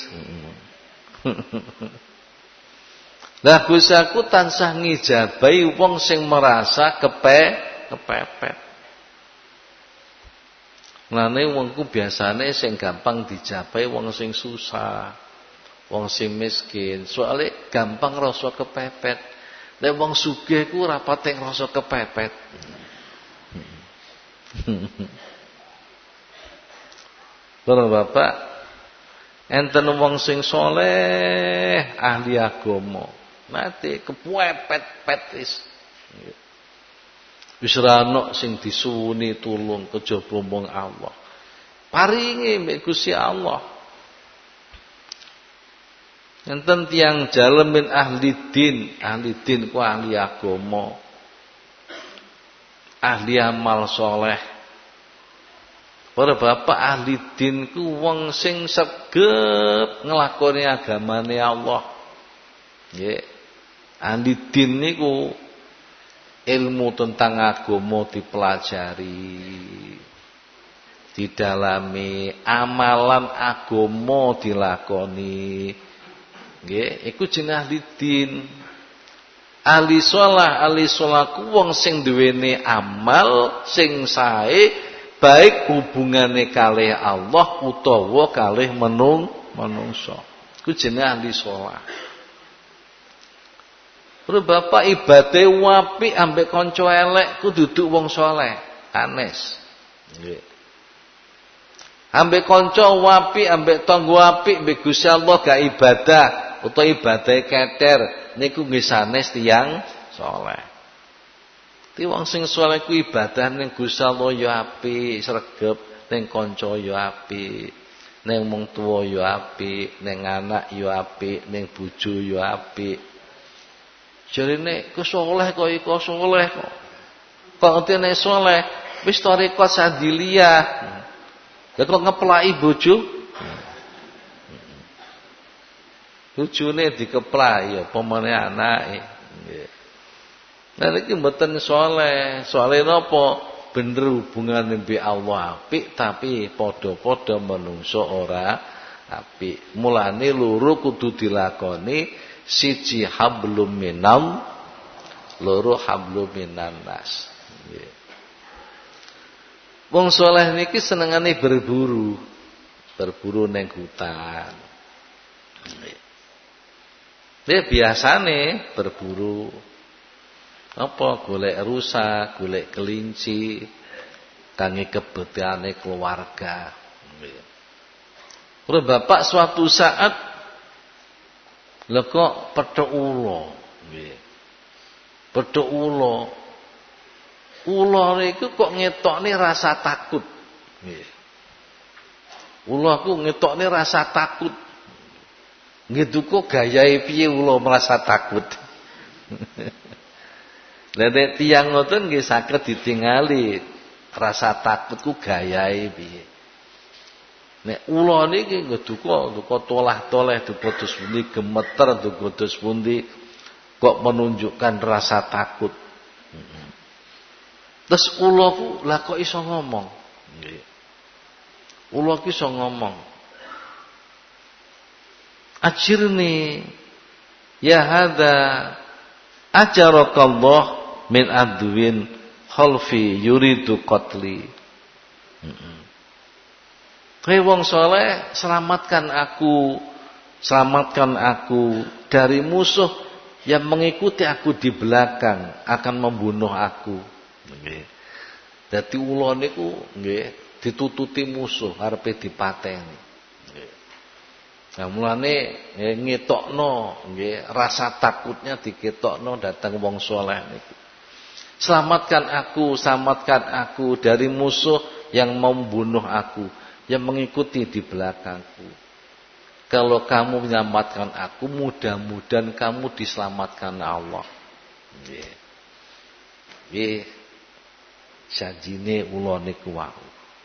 Lah Gusti aku tansah ngijabahi wong sing merasa kepepet. Lane wongku biasane sing gampang dijabahi wong sing susah, wong sing miskin. Soale gampang rasa kepepet. Nek wong sugih ku ora pate ngrasa kepepet. Para bapak, enten wong sing saleh, ahli agama, mati kepepet wis ora ana sing disuwuni tulung kejaba mung Allah. Paringi mek Gusti Allah. Enten tiyang jalemin ahli din ku ahli agama, ahli amal soleh, Para bapak ahli din ku wong sing sregep nglakoni agamane Allah. Nggih. Ahli din niku ilmu tentang agama dipelajari, didalami, amalan agama dilakoni. Nggih, iku jenenge ahli din. Ahli shalah ku wong sing duweni amal sing sae baik hubungane kalih Allah utawa kalih manungsa. Iku jenenge ahli shalah. Terus bapak ibadate apik ambek kanca elek ku duduk wong saleh, anes. Nggih. Ambek kanca apik ambek tangga apik mbek Gusti Allah gak ibadah utawa ibadahe keter niku nggih sanes tiyang saleh. Wong sing saleh ku ibadah ning Gusti Allah ya apik, sregep, ning kanca ya apik, ning wong tuwa ya apik, ning anak ya apik, ning bojo ya apik. Jarine ku saleh kok iku saleh kok. Kok ngene saleh wis tarekat sadiliyah. Lah kok ngeplaki bojo? Bojone dikeplaki ya pemene anake. Nggih. Nah iki mboten saleh. Saleh napa? Bener hubungane mbek Allah apik tapi padha-padha manungsa ora apik. Mulane loro kudu dilakoni, siji hablum minam, loro hablum minan nas. Nggih. Wong saleh niki senengane berburu. Berburu ning hutan. Nggih. Dia biasane berburu apa golek rusa, golek kelinci, kangge kebutuhane keluarga. Terus bapak suatu saat lho kok pethuk ula, nggih. Pethuk ula. Ula niku kok ngetokne rasa takut, nggih. Ula ku ngetokne rasa takut. Nggih kok gayahe piye ula merasa takut. Lah nek tiyang ngoten nggih saged ditingali rasa takutku gayahe piye. Nek ula niki nggih duka tolah-toleh duka pundi gemeter duka pundi kok menunjukkan rasa takut. Terus ula ku lah kok iso ngomong. Nggih. Ula ki iso ngomong. Ajirni ya hadza ajarakallah min adwin khalfi yuridu qatli. Hei wong saleh, selamatkan aku dari musuh yang mengikuti aku di belakang akan membunuh aku. Nggih. Dadi ula niku nggih ditututi musuh arepe dipateni. Nggih. Nah mulane ngetokno nggih rasa takutnya diketokno datang wong saleh niku. Selamatkan aku dari musuh yang membunuh aku, yang mengikuti di belakangku. Kalau kamu menyelamatkan aku, mudah-mudahan kamu diselamatkan Allah. Nggih. Nggih. Janjine ula niku wau.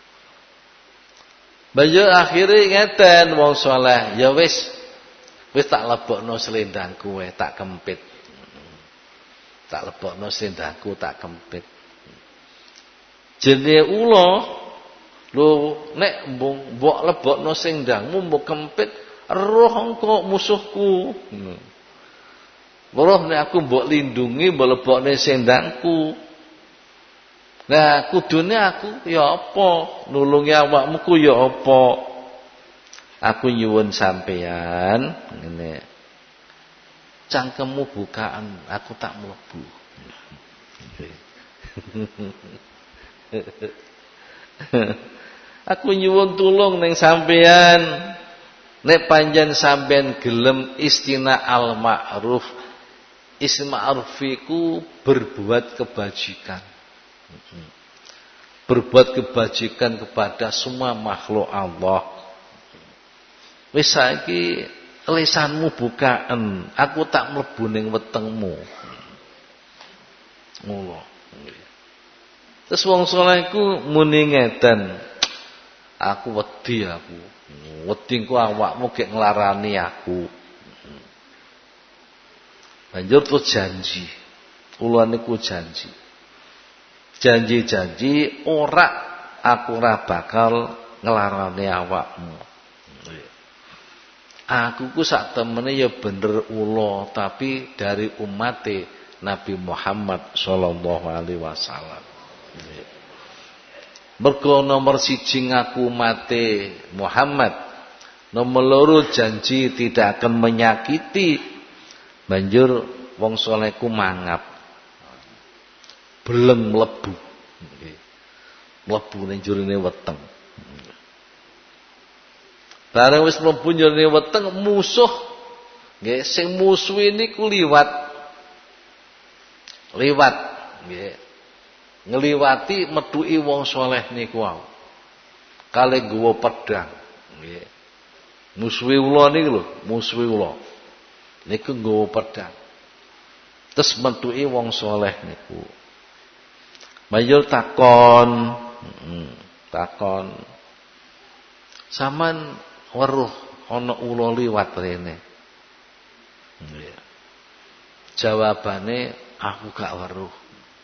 Banjur akhire ngeten wong saleh, ya wis tak lebokno selendangku tak kempit. Tak lebokno selendangku tak kempit. Jenenge ula lho nek mbok lebokno selendangmu mbok kempit roh engko musuhku. Roh nek aku mbok lindungi mbok lebokne selendangku. Nah kudune aku ya apa nulungi awakmu ku ya apa. Aku nyuwun sampean ngene. Cangkemmu bukaan, aku tak mlebu. Aku nyuwun tulung ning sampean. Nek panjen sampean gelem istina al ma'ruf. Istina ma'ruf iku berbuat kebajikan. Berbuat kebajikan kepada semua makhluk Allah. Wis saiki lisanmu bukaan, aku tak mlebu ning wetengmu. Ngono. Terus wong saleh iku muni ngeten. Aku wedi aku. Wedi engko awakmu gek nglarani aku. Banjur tuh janji. Kula niku janji. Janji-janji aku ora bakal nglarani awakmu. Aku ku sak temene ya bener ula, tapi dari umate Nabi Muhammad sallallahu alaihi wasallam. Mergo nomor 1 ngaku umate Muhammad, nomor 2 janji tidak akan menyakiti. Banjur wong saleh ku mangap. Beleng mlebu. Mlebu ning jurine weteng. Bareng wis mlebu jurine weteng musuh nggih sing musuhi niku liwat nggih. Ngliwati metuki wong saleh niku wae. Kale nggawa pedhang nggih. Musuhi ula niku lho, musuhi ula. Niku nggawa pedhang. Terus metuki wong saleh niku. Banjur takon. Saman weruh ana ula liwat rene. Nggih. Jawabane aku gak weruh.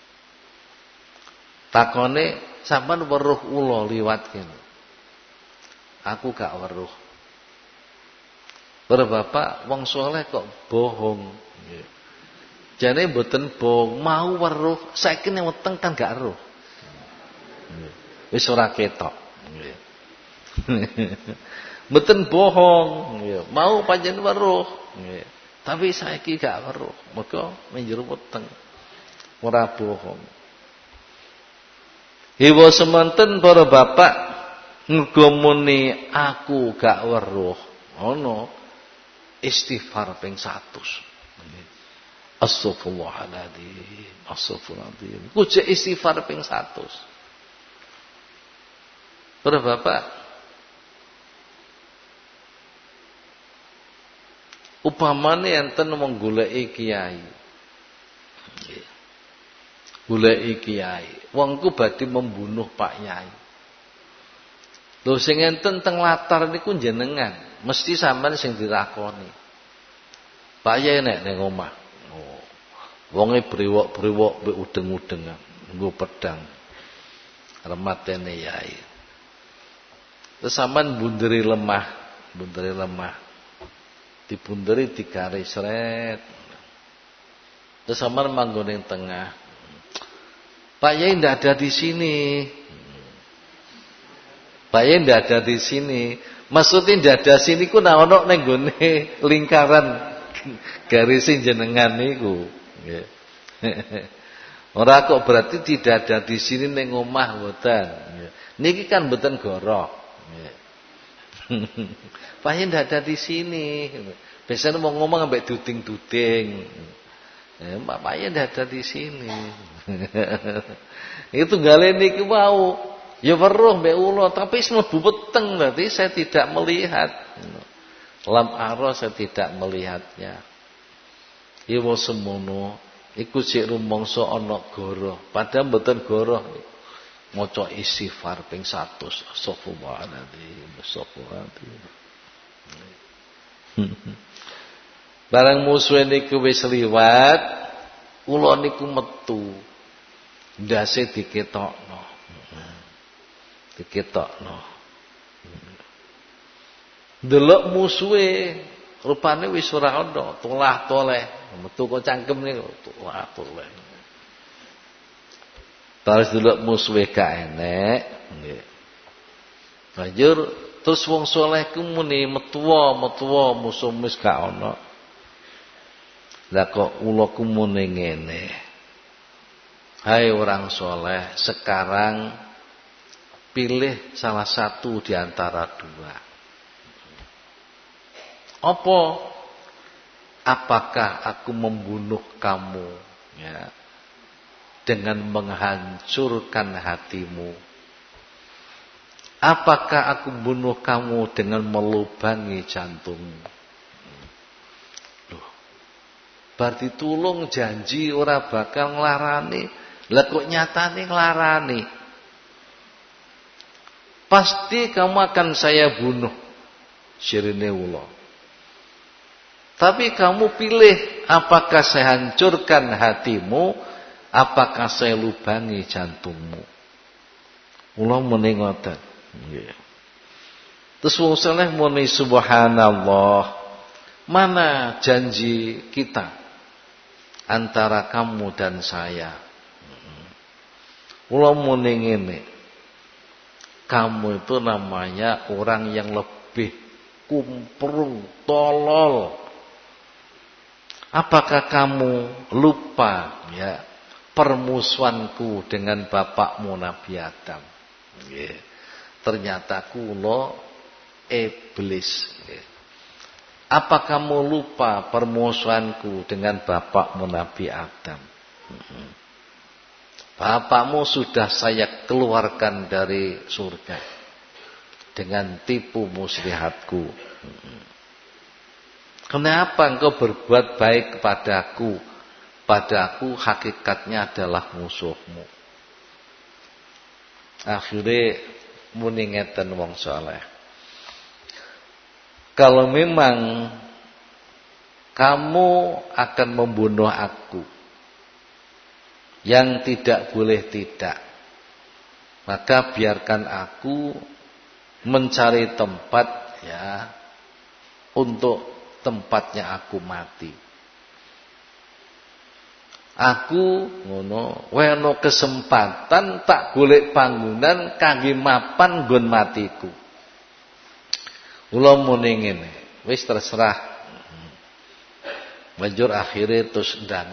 Takone sampean weruh ula liwat kene. Aku gak weruh. Bapak wong saleh kok bohong. Nggih. Jane mboten bohong, mau weruh, saiki ning weteng kan gak eruh. Wis ora ketok. Nggih. Mboten bohong, nggih. Mau pancen weruh, nggih. Tapi saiki gak weruh, mergo menjero weteng. Ora bohong. Iwa semanten para bapak ngomoni aku gak weruh. Ono istighfar ping 100. Astaghfirullahaladzim. Astaghfirullahaladzim. Kucek istighfar ping 100. Para bapak, upamane enten wong goleki kiai. Goleki kiai. Wong ku badhe membunuh Pak Yai. Lho sing enten teng latar niku jenengan, mesti sampean sing dilakoni. Pak Yai nek ning omah. Oh. Wonge brewok-brewok mbek udeng-udengan, nggo pedhang. Rematene Yai. Terus sampean bunderi lemah. Dibunderi digaris sret. Terus sampean manggon ning tengah. Pak Yai ndak ada di sini. Pak Yai ndak ada di sini. Maksudnya ndak ada sini ku ana ning gone lingkaran garisin jenengan niku. Nggih. Ora kok berarti tidak ada di sini ning omah mboten. Niki kan mboten goro. Nggih. Pak Yai ndak ada di sini. Biasanya mau ngomong ambek duding-duding. Pak Yai ndak ada di sini. Itu gale niki wau. Ya weruh mbek ula tapi wis mlebu weteng berarti saya tidak melihat. Lam ara saya tidak melihatnya. Iwa semono iku sik rumangsa ana goroh, padahal mboten goroh. Maca istighfar ping 100. Astagfirullahaladzim. Astagfirullahaladzim. Barang musuh niku wis liwat, ula niku metu. Ndase diketokno. Delok musuhe rupane wis ora ana, tolah-toleh, metu kok cangkem niku, tolah-toleh. Terus delok musuhe gak enek, nggih. Banjur terus wong saleh ku muni metuwa musuh wis gak ana. Lah kok ula ku muni ngene. Hai orang saleh, sekarang pilih salah satu di antara dua. Apakah aku membunuh kamu ya, dengan menghancurkan hatimu? Apakah aku bunuh kamu dengan melubangi jantungmu? Loh, berarti tulung janji ora bakal nglarani. Lah kok nyatane nglarani? pasti kamu akan saya bunuh. Sirine ula. Tapi kamu pilih, apakah saya hancurkan hatimu, apakah saya lubangi jantungmu. Ula muni ngoten. Nggih. Terus wong saleh muni subhanallah. Mana janji kita antara kamu dan saya? Ula muni ngene. Kamu itu namanya orang yang lebih kumprung, tolol. Apakah kamu lupa ya permusuhanku dengan bapakmu Nabi Adam? Yeah. Ternyata kulo iblis. Yeah. Apa kamu lupa permusuhanku dengan bapakmu Nabi Adam? Bapakmu sudah saya keluarkan dari surga dengan tipu muslihatku. Kenapa engkau berbuat baik kepadaku? Padaku hakikatnya adalah musuhmu. Akhirnya muni ngeten wong saleh. Kalau memang kamu akan membunuh aku, yang tidak boleh tidak, maka biarkan aku mencari tempat ya untuk tempatnya aku mati. Aku ngono weno kesempatan tak golek panggonan kangge mapan nggon matiku. Kula muni ngene, wis terserah. Banjur akhire terus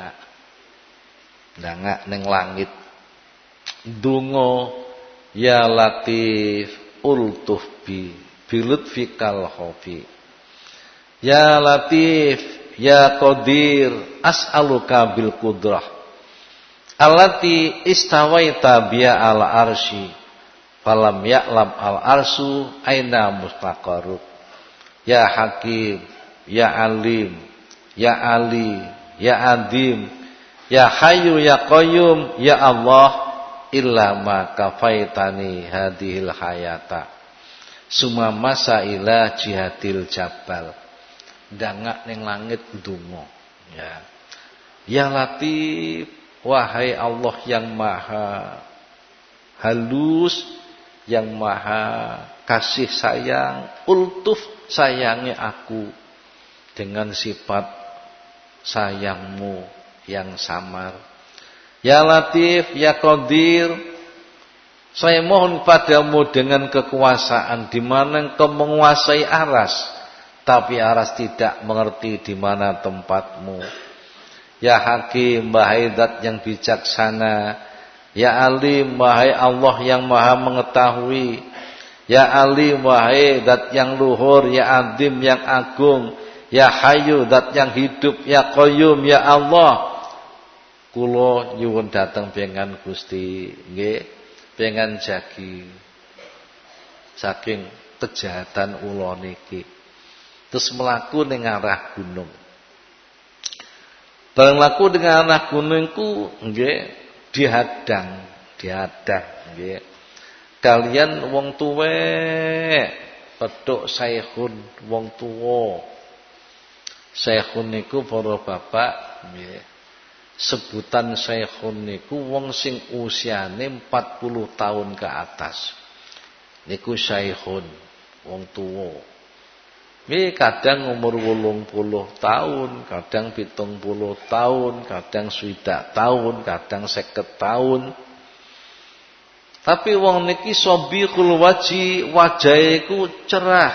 ndangak ning langit. Donga ya Latif ultuf bilutfikal khafi. Ya Latif, ya Qadir, as'aluka bil qudrah allati istawaita biya al arsy falam ya'lam al arsyu aina mustaqarruk. Ya Hakim, ya Alim, ya Ali, ya Adim, ya Hayyu ya Qayyum, ya Allah, illa ma kafaitani hadhil hayata summa masaila jihadil jabal. Dangak ning langit ndonga ya. Ya Latif, wahai Allah yang maha halus, yang maha kasih sayang, ultuf sayangi aku dengan sifat sayangmu yang samar. Ya Latif, ya Qadir, saya mohon padamu dengan kekuasaan di mana engkau menguasai aras, tapi aras tidak mengerti di mana tempatmu. Ya Hakim, wahai Zat yang bijaksana. Ya Alim, wahai Allah yang maha mengetahui. Ya Alim, wahai Zat yang luhur. Ya Adim, yang agung. Ya Hayyu, Zat yang hidup. Ya Qayyum, ya Allah. Kulo nyuwun dateng pengen Gusti, nggih, pengen jagi saking kejahatan ula niki. Terus melaku ning arah gunung. Bareng laku dengan arah gunungku nggih dihadang nggih. Kalian wong tuwek, pedhok saikhun wong tuwa. Saikhun niku para bapak nggih. Sebutan saikhun niku wong sing usiane 40 tahun ke atas. Niku saikhun wong tuwa. Ini kadang umur 80 tahun, kadang 70 tahun, kadang 60 tahun, kadang 50 tahun. Tapi wong niki sabiqul waji, wajahe ku cerah.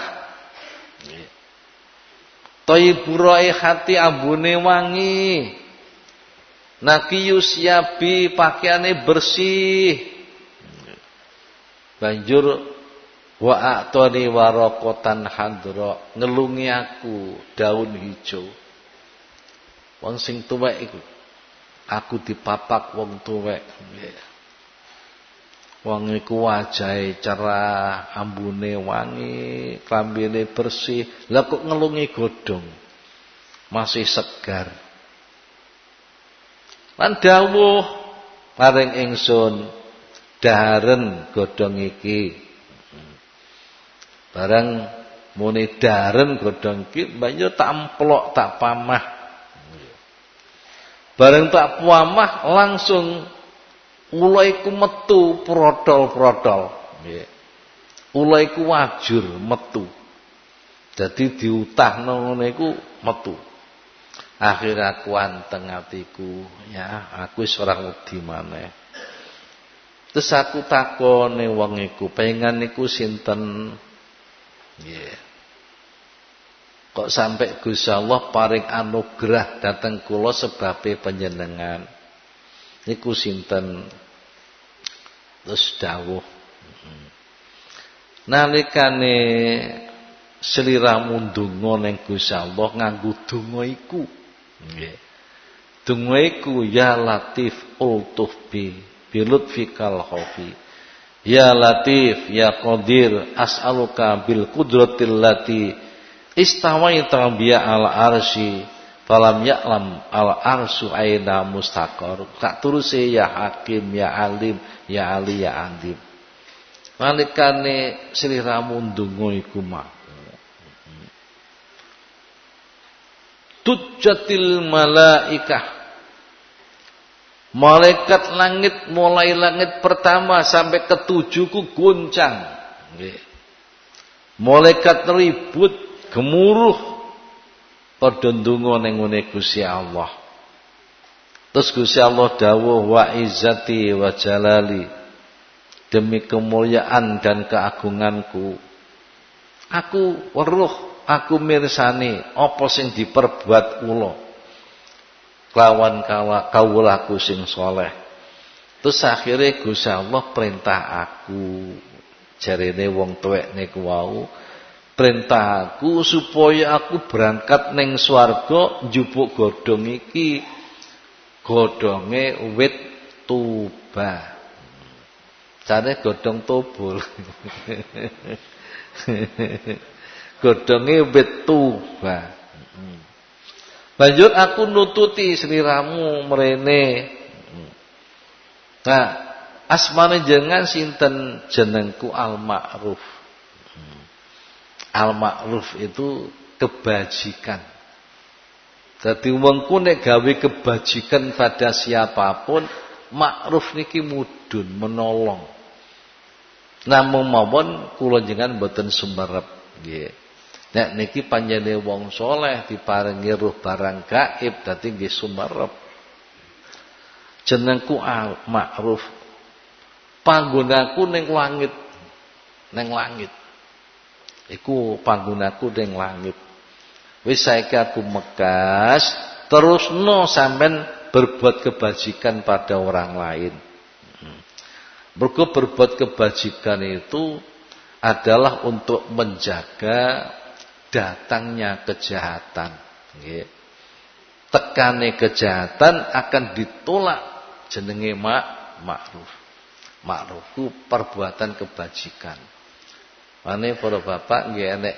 Thayyibur raihati, ambune wangi. Naqiyus siyabi, pakaiane bersih. Banjur wa a'tani waraqatan hadra, ngelungi aku daun hijau. Wong sing tuwek iku aku dipapak wong tuwek. Wong iku wajahe cerah, ambune wangi, klambine bersih. Lah kok ngelungi godhong masih segar. Lan dawuh paring ingsun daharen godhong iki. Barang muni daren godhong ki banjur tak emplok tak pamah. Bareng tak pamah langsung ula iku metu protol-protol. Nggih. Ula iku wajur metu. Jadi diutahno ngono iku metu. Akhir aku anteng atiku, ya aku wis ora wedi maneh. Terus aku takone wong iku, pengen niku sinten? Nggih. Kok sampai Gusti Allah paring anugerah dateng kula sebabe panjenengan. Niku sinten? Terus dawuh. Nalikane sliramu ndonga ning Gusti Allah nganggo donga iku. Nggih. Donga iku ya Latif ultuf bi lutfikal khafi. Ya Latif ya Qadir as'aluka bil qudratil lati istawaita biya al arsy falam ya'lam al arsy aina mustaqar. Tak teruse ya Hakim ya Alim ya Ali ya Adim. Nalikane sliramu ndonga iku mah tujjatil malaikah, malaikat langit mulai langit pertama sampai ketujuh ku goncang. Nggih. Malaikat ribut gemuruh padha ndonga ning ngene Gusti Allah. Terus Gusti Allah dawuh wa izzati wa jalali, demi kemuliaan dan keagunganku aku weruh, aku mirsani apa sing diperbuat kula kelawan kawulaku sing saleh. Terus akhirnya Gusti Allah perintah aku, jarene wong tuwek niku wau, perintah aku supaya aku berangkat ning swarga njupuk godhong iki, godhonge wit tuba. Jane godhong tobol. Godhonge wit tuba. Banjur aku nututi sliramu mrene. Nah, asmane jenengan sinten? Jenengku Al-Ma'ruf. Al-Ma'ruf itu kebajikan. Dadi wongku nek gawe kebajikan pada siapapun, ma'ruf niki mudhun menolong. Namung mawon kula jenengan mboten sumerep nggih. Nek niki panjene wong saleh diparingi ruh barang gaib dadi nggih sumerep. Jenengku Al-Ma'ruf. Panggonaku ning langit. Ning langit. Iku panggonaku ning langit. Wis saiki aku mekas terusno sampean berbuat kebajikan pada orang lain. Berbuat kebajikan itu adalah untuk menjaga datangnya kejahatan. Tekane kejahatan akan ditolak, jenenge ma'ruf. Ma'ruf itu perbuatan kebajikan. Mane para bapak nggih ana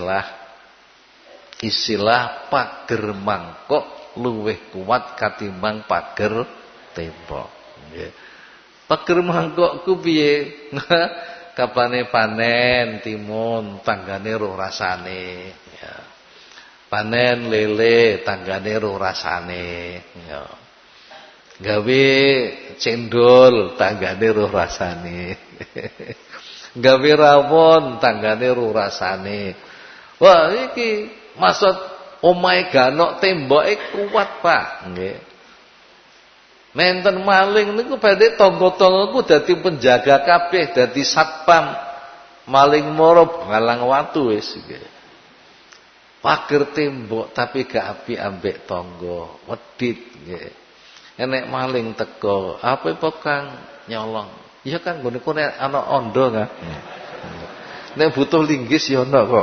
istilah pager mangkok luwih kuat katimbang pager tembok. Nggih. Pager mangkok ku piye? Kapane panen timun tanggane roh rasane. Ya. Panen lele tanggane roh rasane. Ya. Gawe cendol tanggane roh rasane. Gawe rawon tanggane roh rasane. Wah iki maksud omahe ganok temboke kuat, Pak. Nggih. Nenten maling niku badhe tangga-tanggaku dadi penjaga kabeh, dadi satpam. Maling moro balang watu wis nggih. Pager tembok tapi gak apik ambek tangga, wedhit nggih. Enek maling teko, apa Kang nyolong? Iya kan ngene ku nek ana ondo kan. Nek butuh linggis ya ana kok.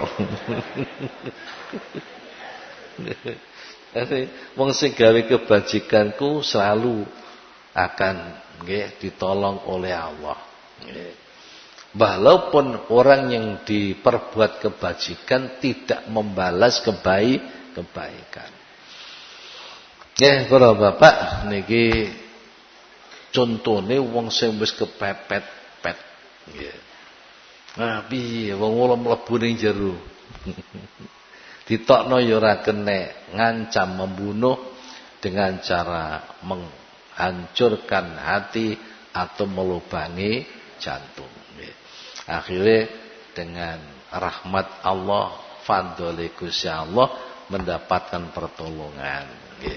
Wong sing gawe kebajikanku selalu akan nggih ditolong oleh Allah. Nggih. Walaupun orang yang diperbuat kebajikan tidak membalas kebaikan. Nggih, para bapak niki contone wong sing wis kepepet-pet nggih. Nah, piye wong ora mlebu ning jero. Ditokno ya ora kenek, ngancam membunuh dengan cara menghancurkan hati atau melubangi jantung. Akhirnya dengan rahmat Allah, fadhole Gusti Allah mendapatkan pertolongan.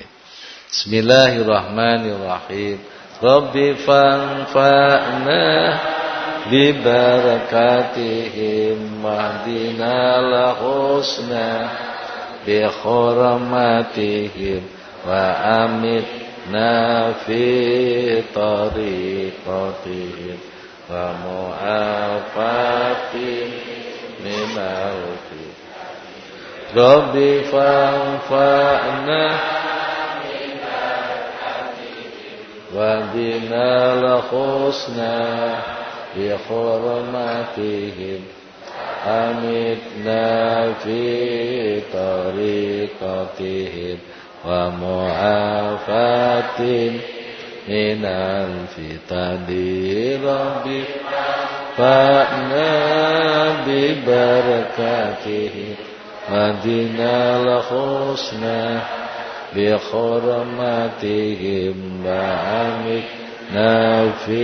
Bismillahirrahmanirrahim. Rabbi fanfa'na bi barakatihim wahdina la husna bi hurmatihim wa amitna fi tariqatihim wa mu'afatin minal fitnah. Rabbi fanfa'na wahdina la husna bi hurmatihim amitna fi tariqatihim wa mu'afatin minal fitani. Rabbi fa'na bi barakatihim wahdina la husna bi hurmatihim wa amitna fi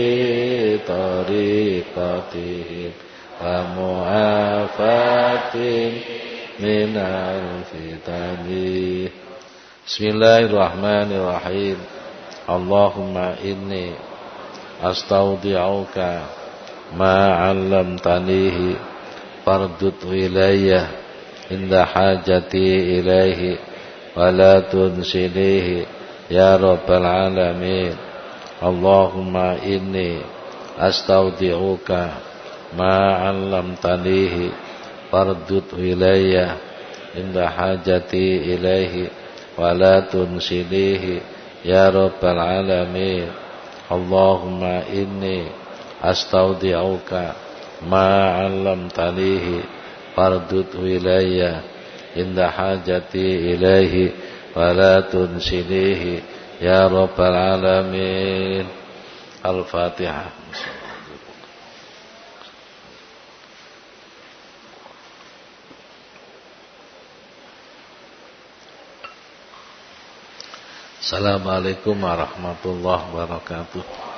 tariqatihim wa mu'afatin minal fitani. Bismillahirrahmanirrahim. Allahumma inni astaudi'uka ma 'allamtanihi fardud ilayya inda hajati ilaihi wa la tunsinihi ya rabbal alamin. Allahumma inni astaudi'uka ma 'allamtanihi fardud ilayya inda hajati ilaihi wa la tunsinihi ya rabbal alamin. Allahumma inni astaudi'uka ma 'allamtanihi fardud ilayya inda hajati ilaihi wa la tunsinihi ya rabbal alamin. Al-Fatihah. Assalamualaikum warahmatullahi wabarakatuh.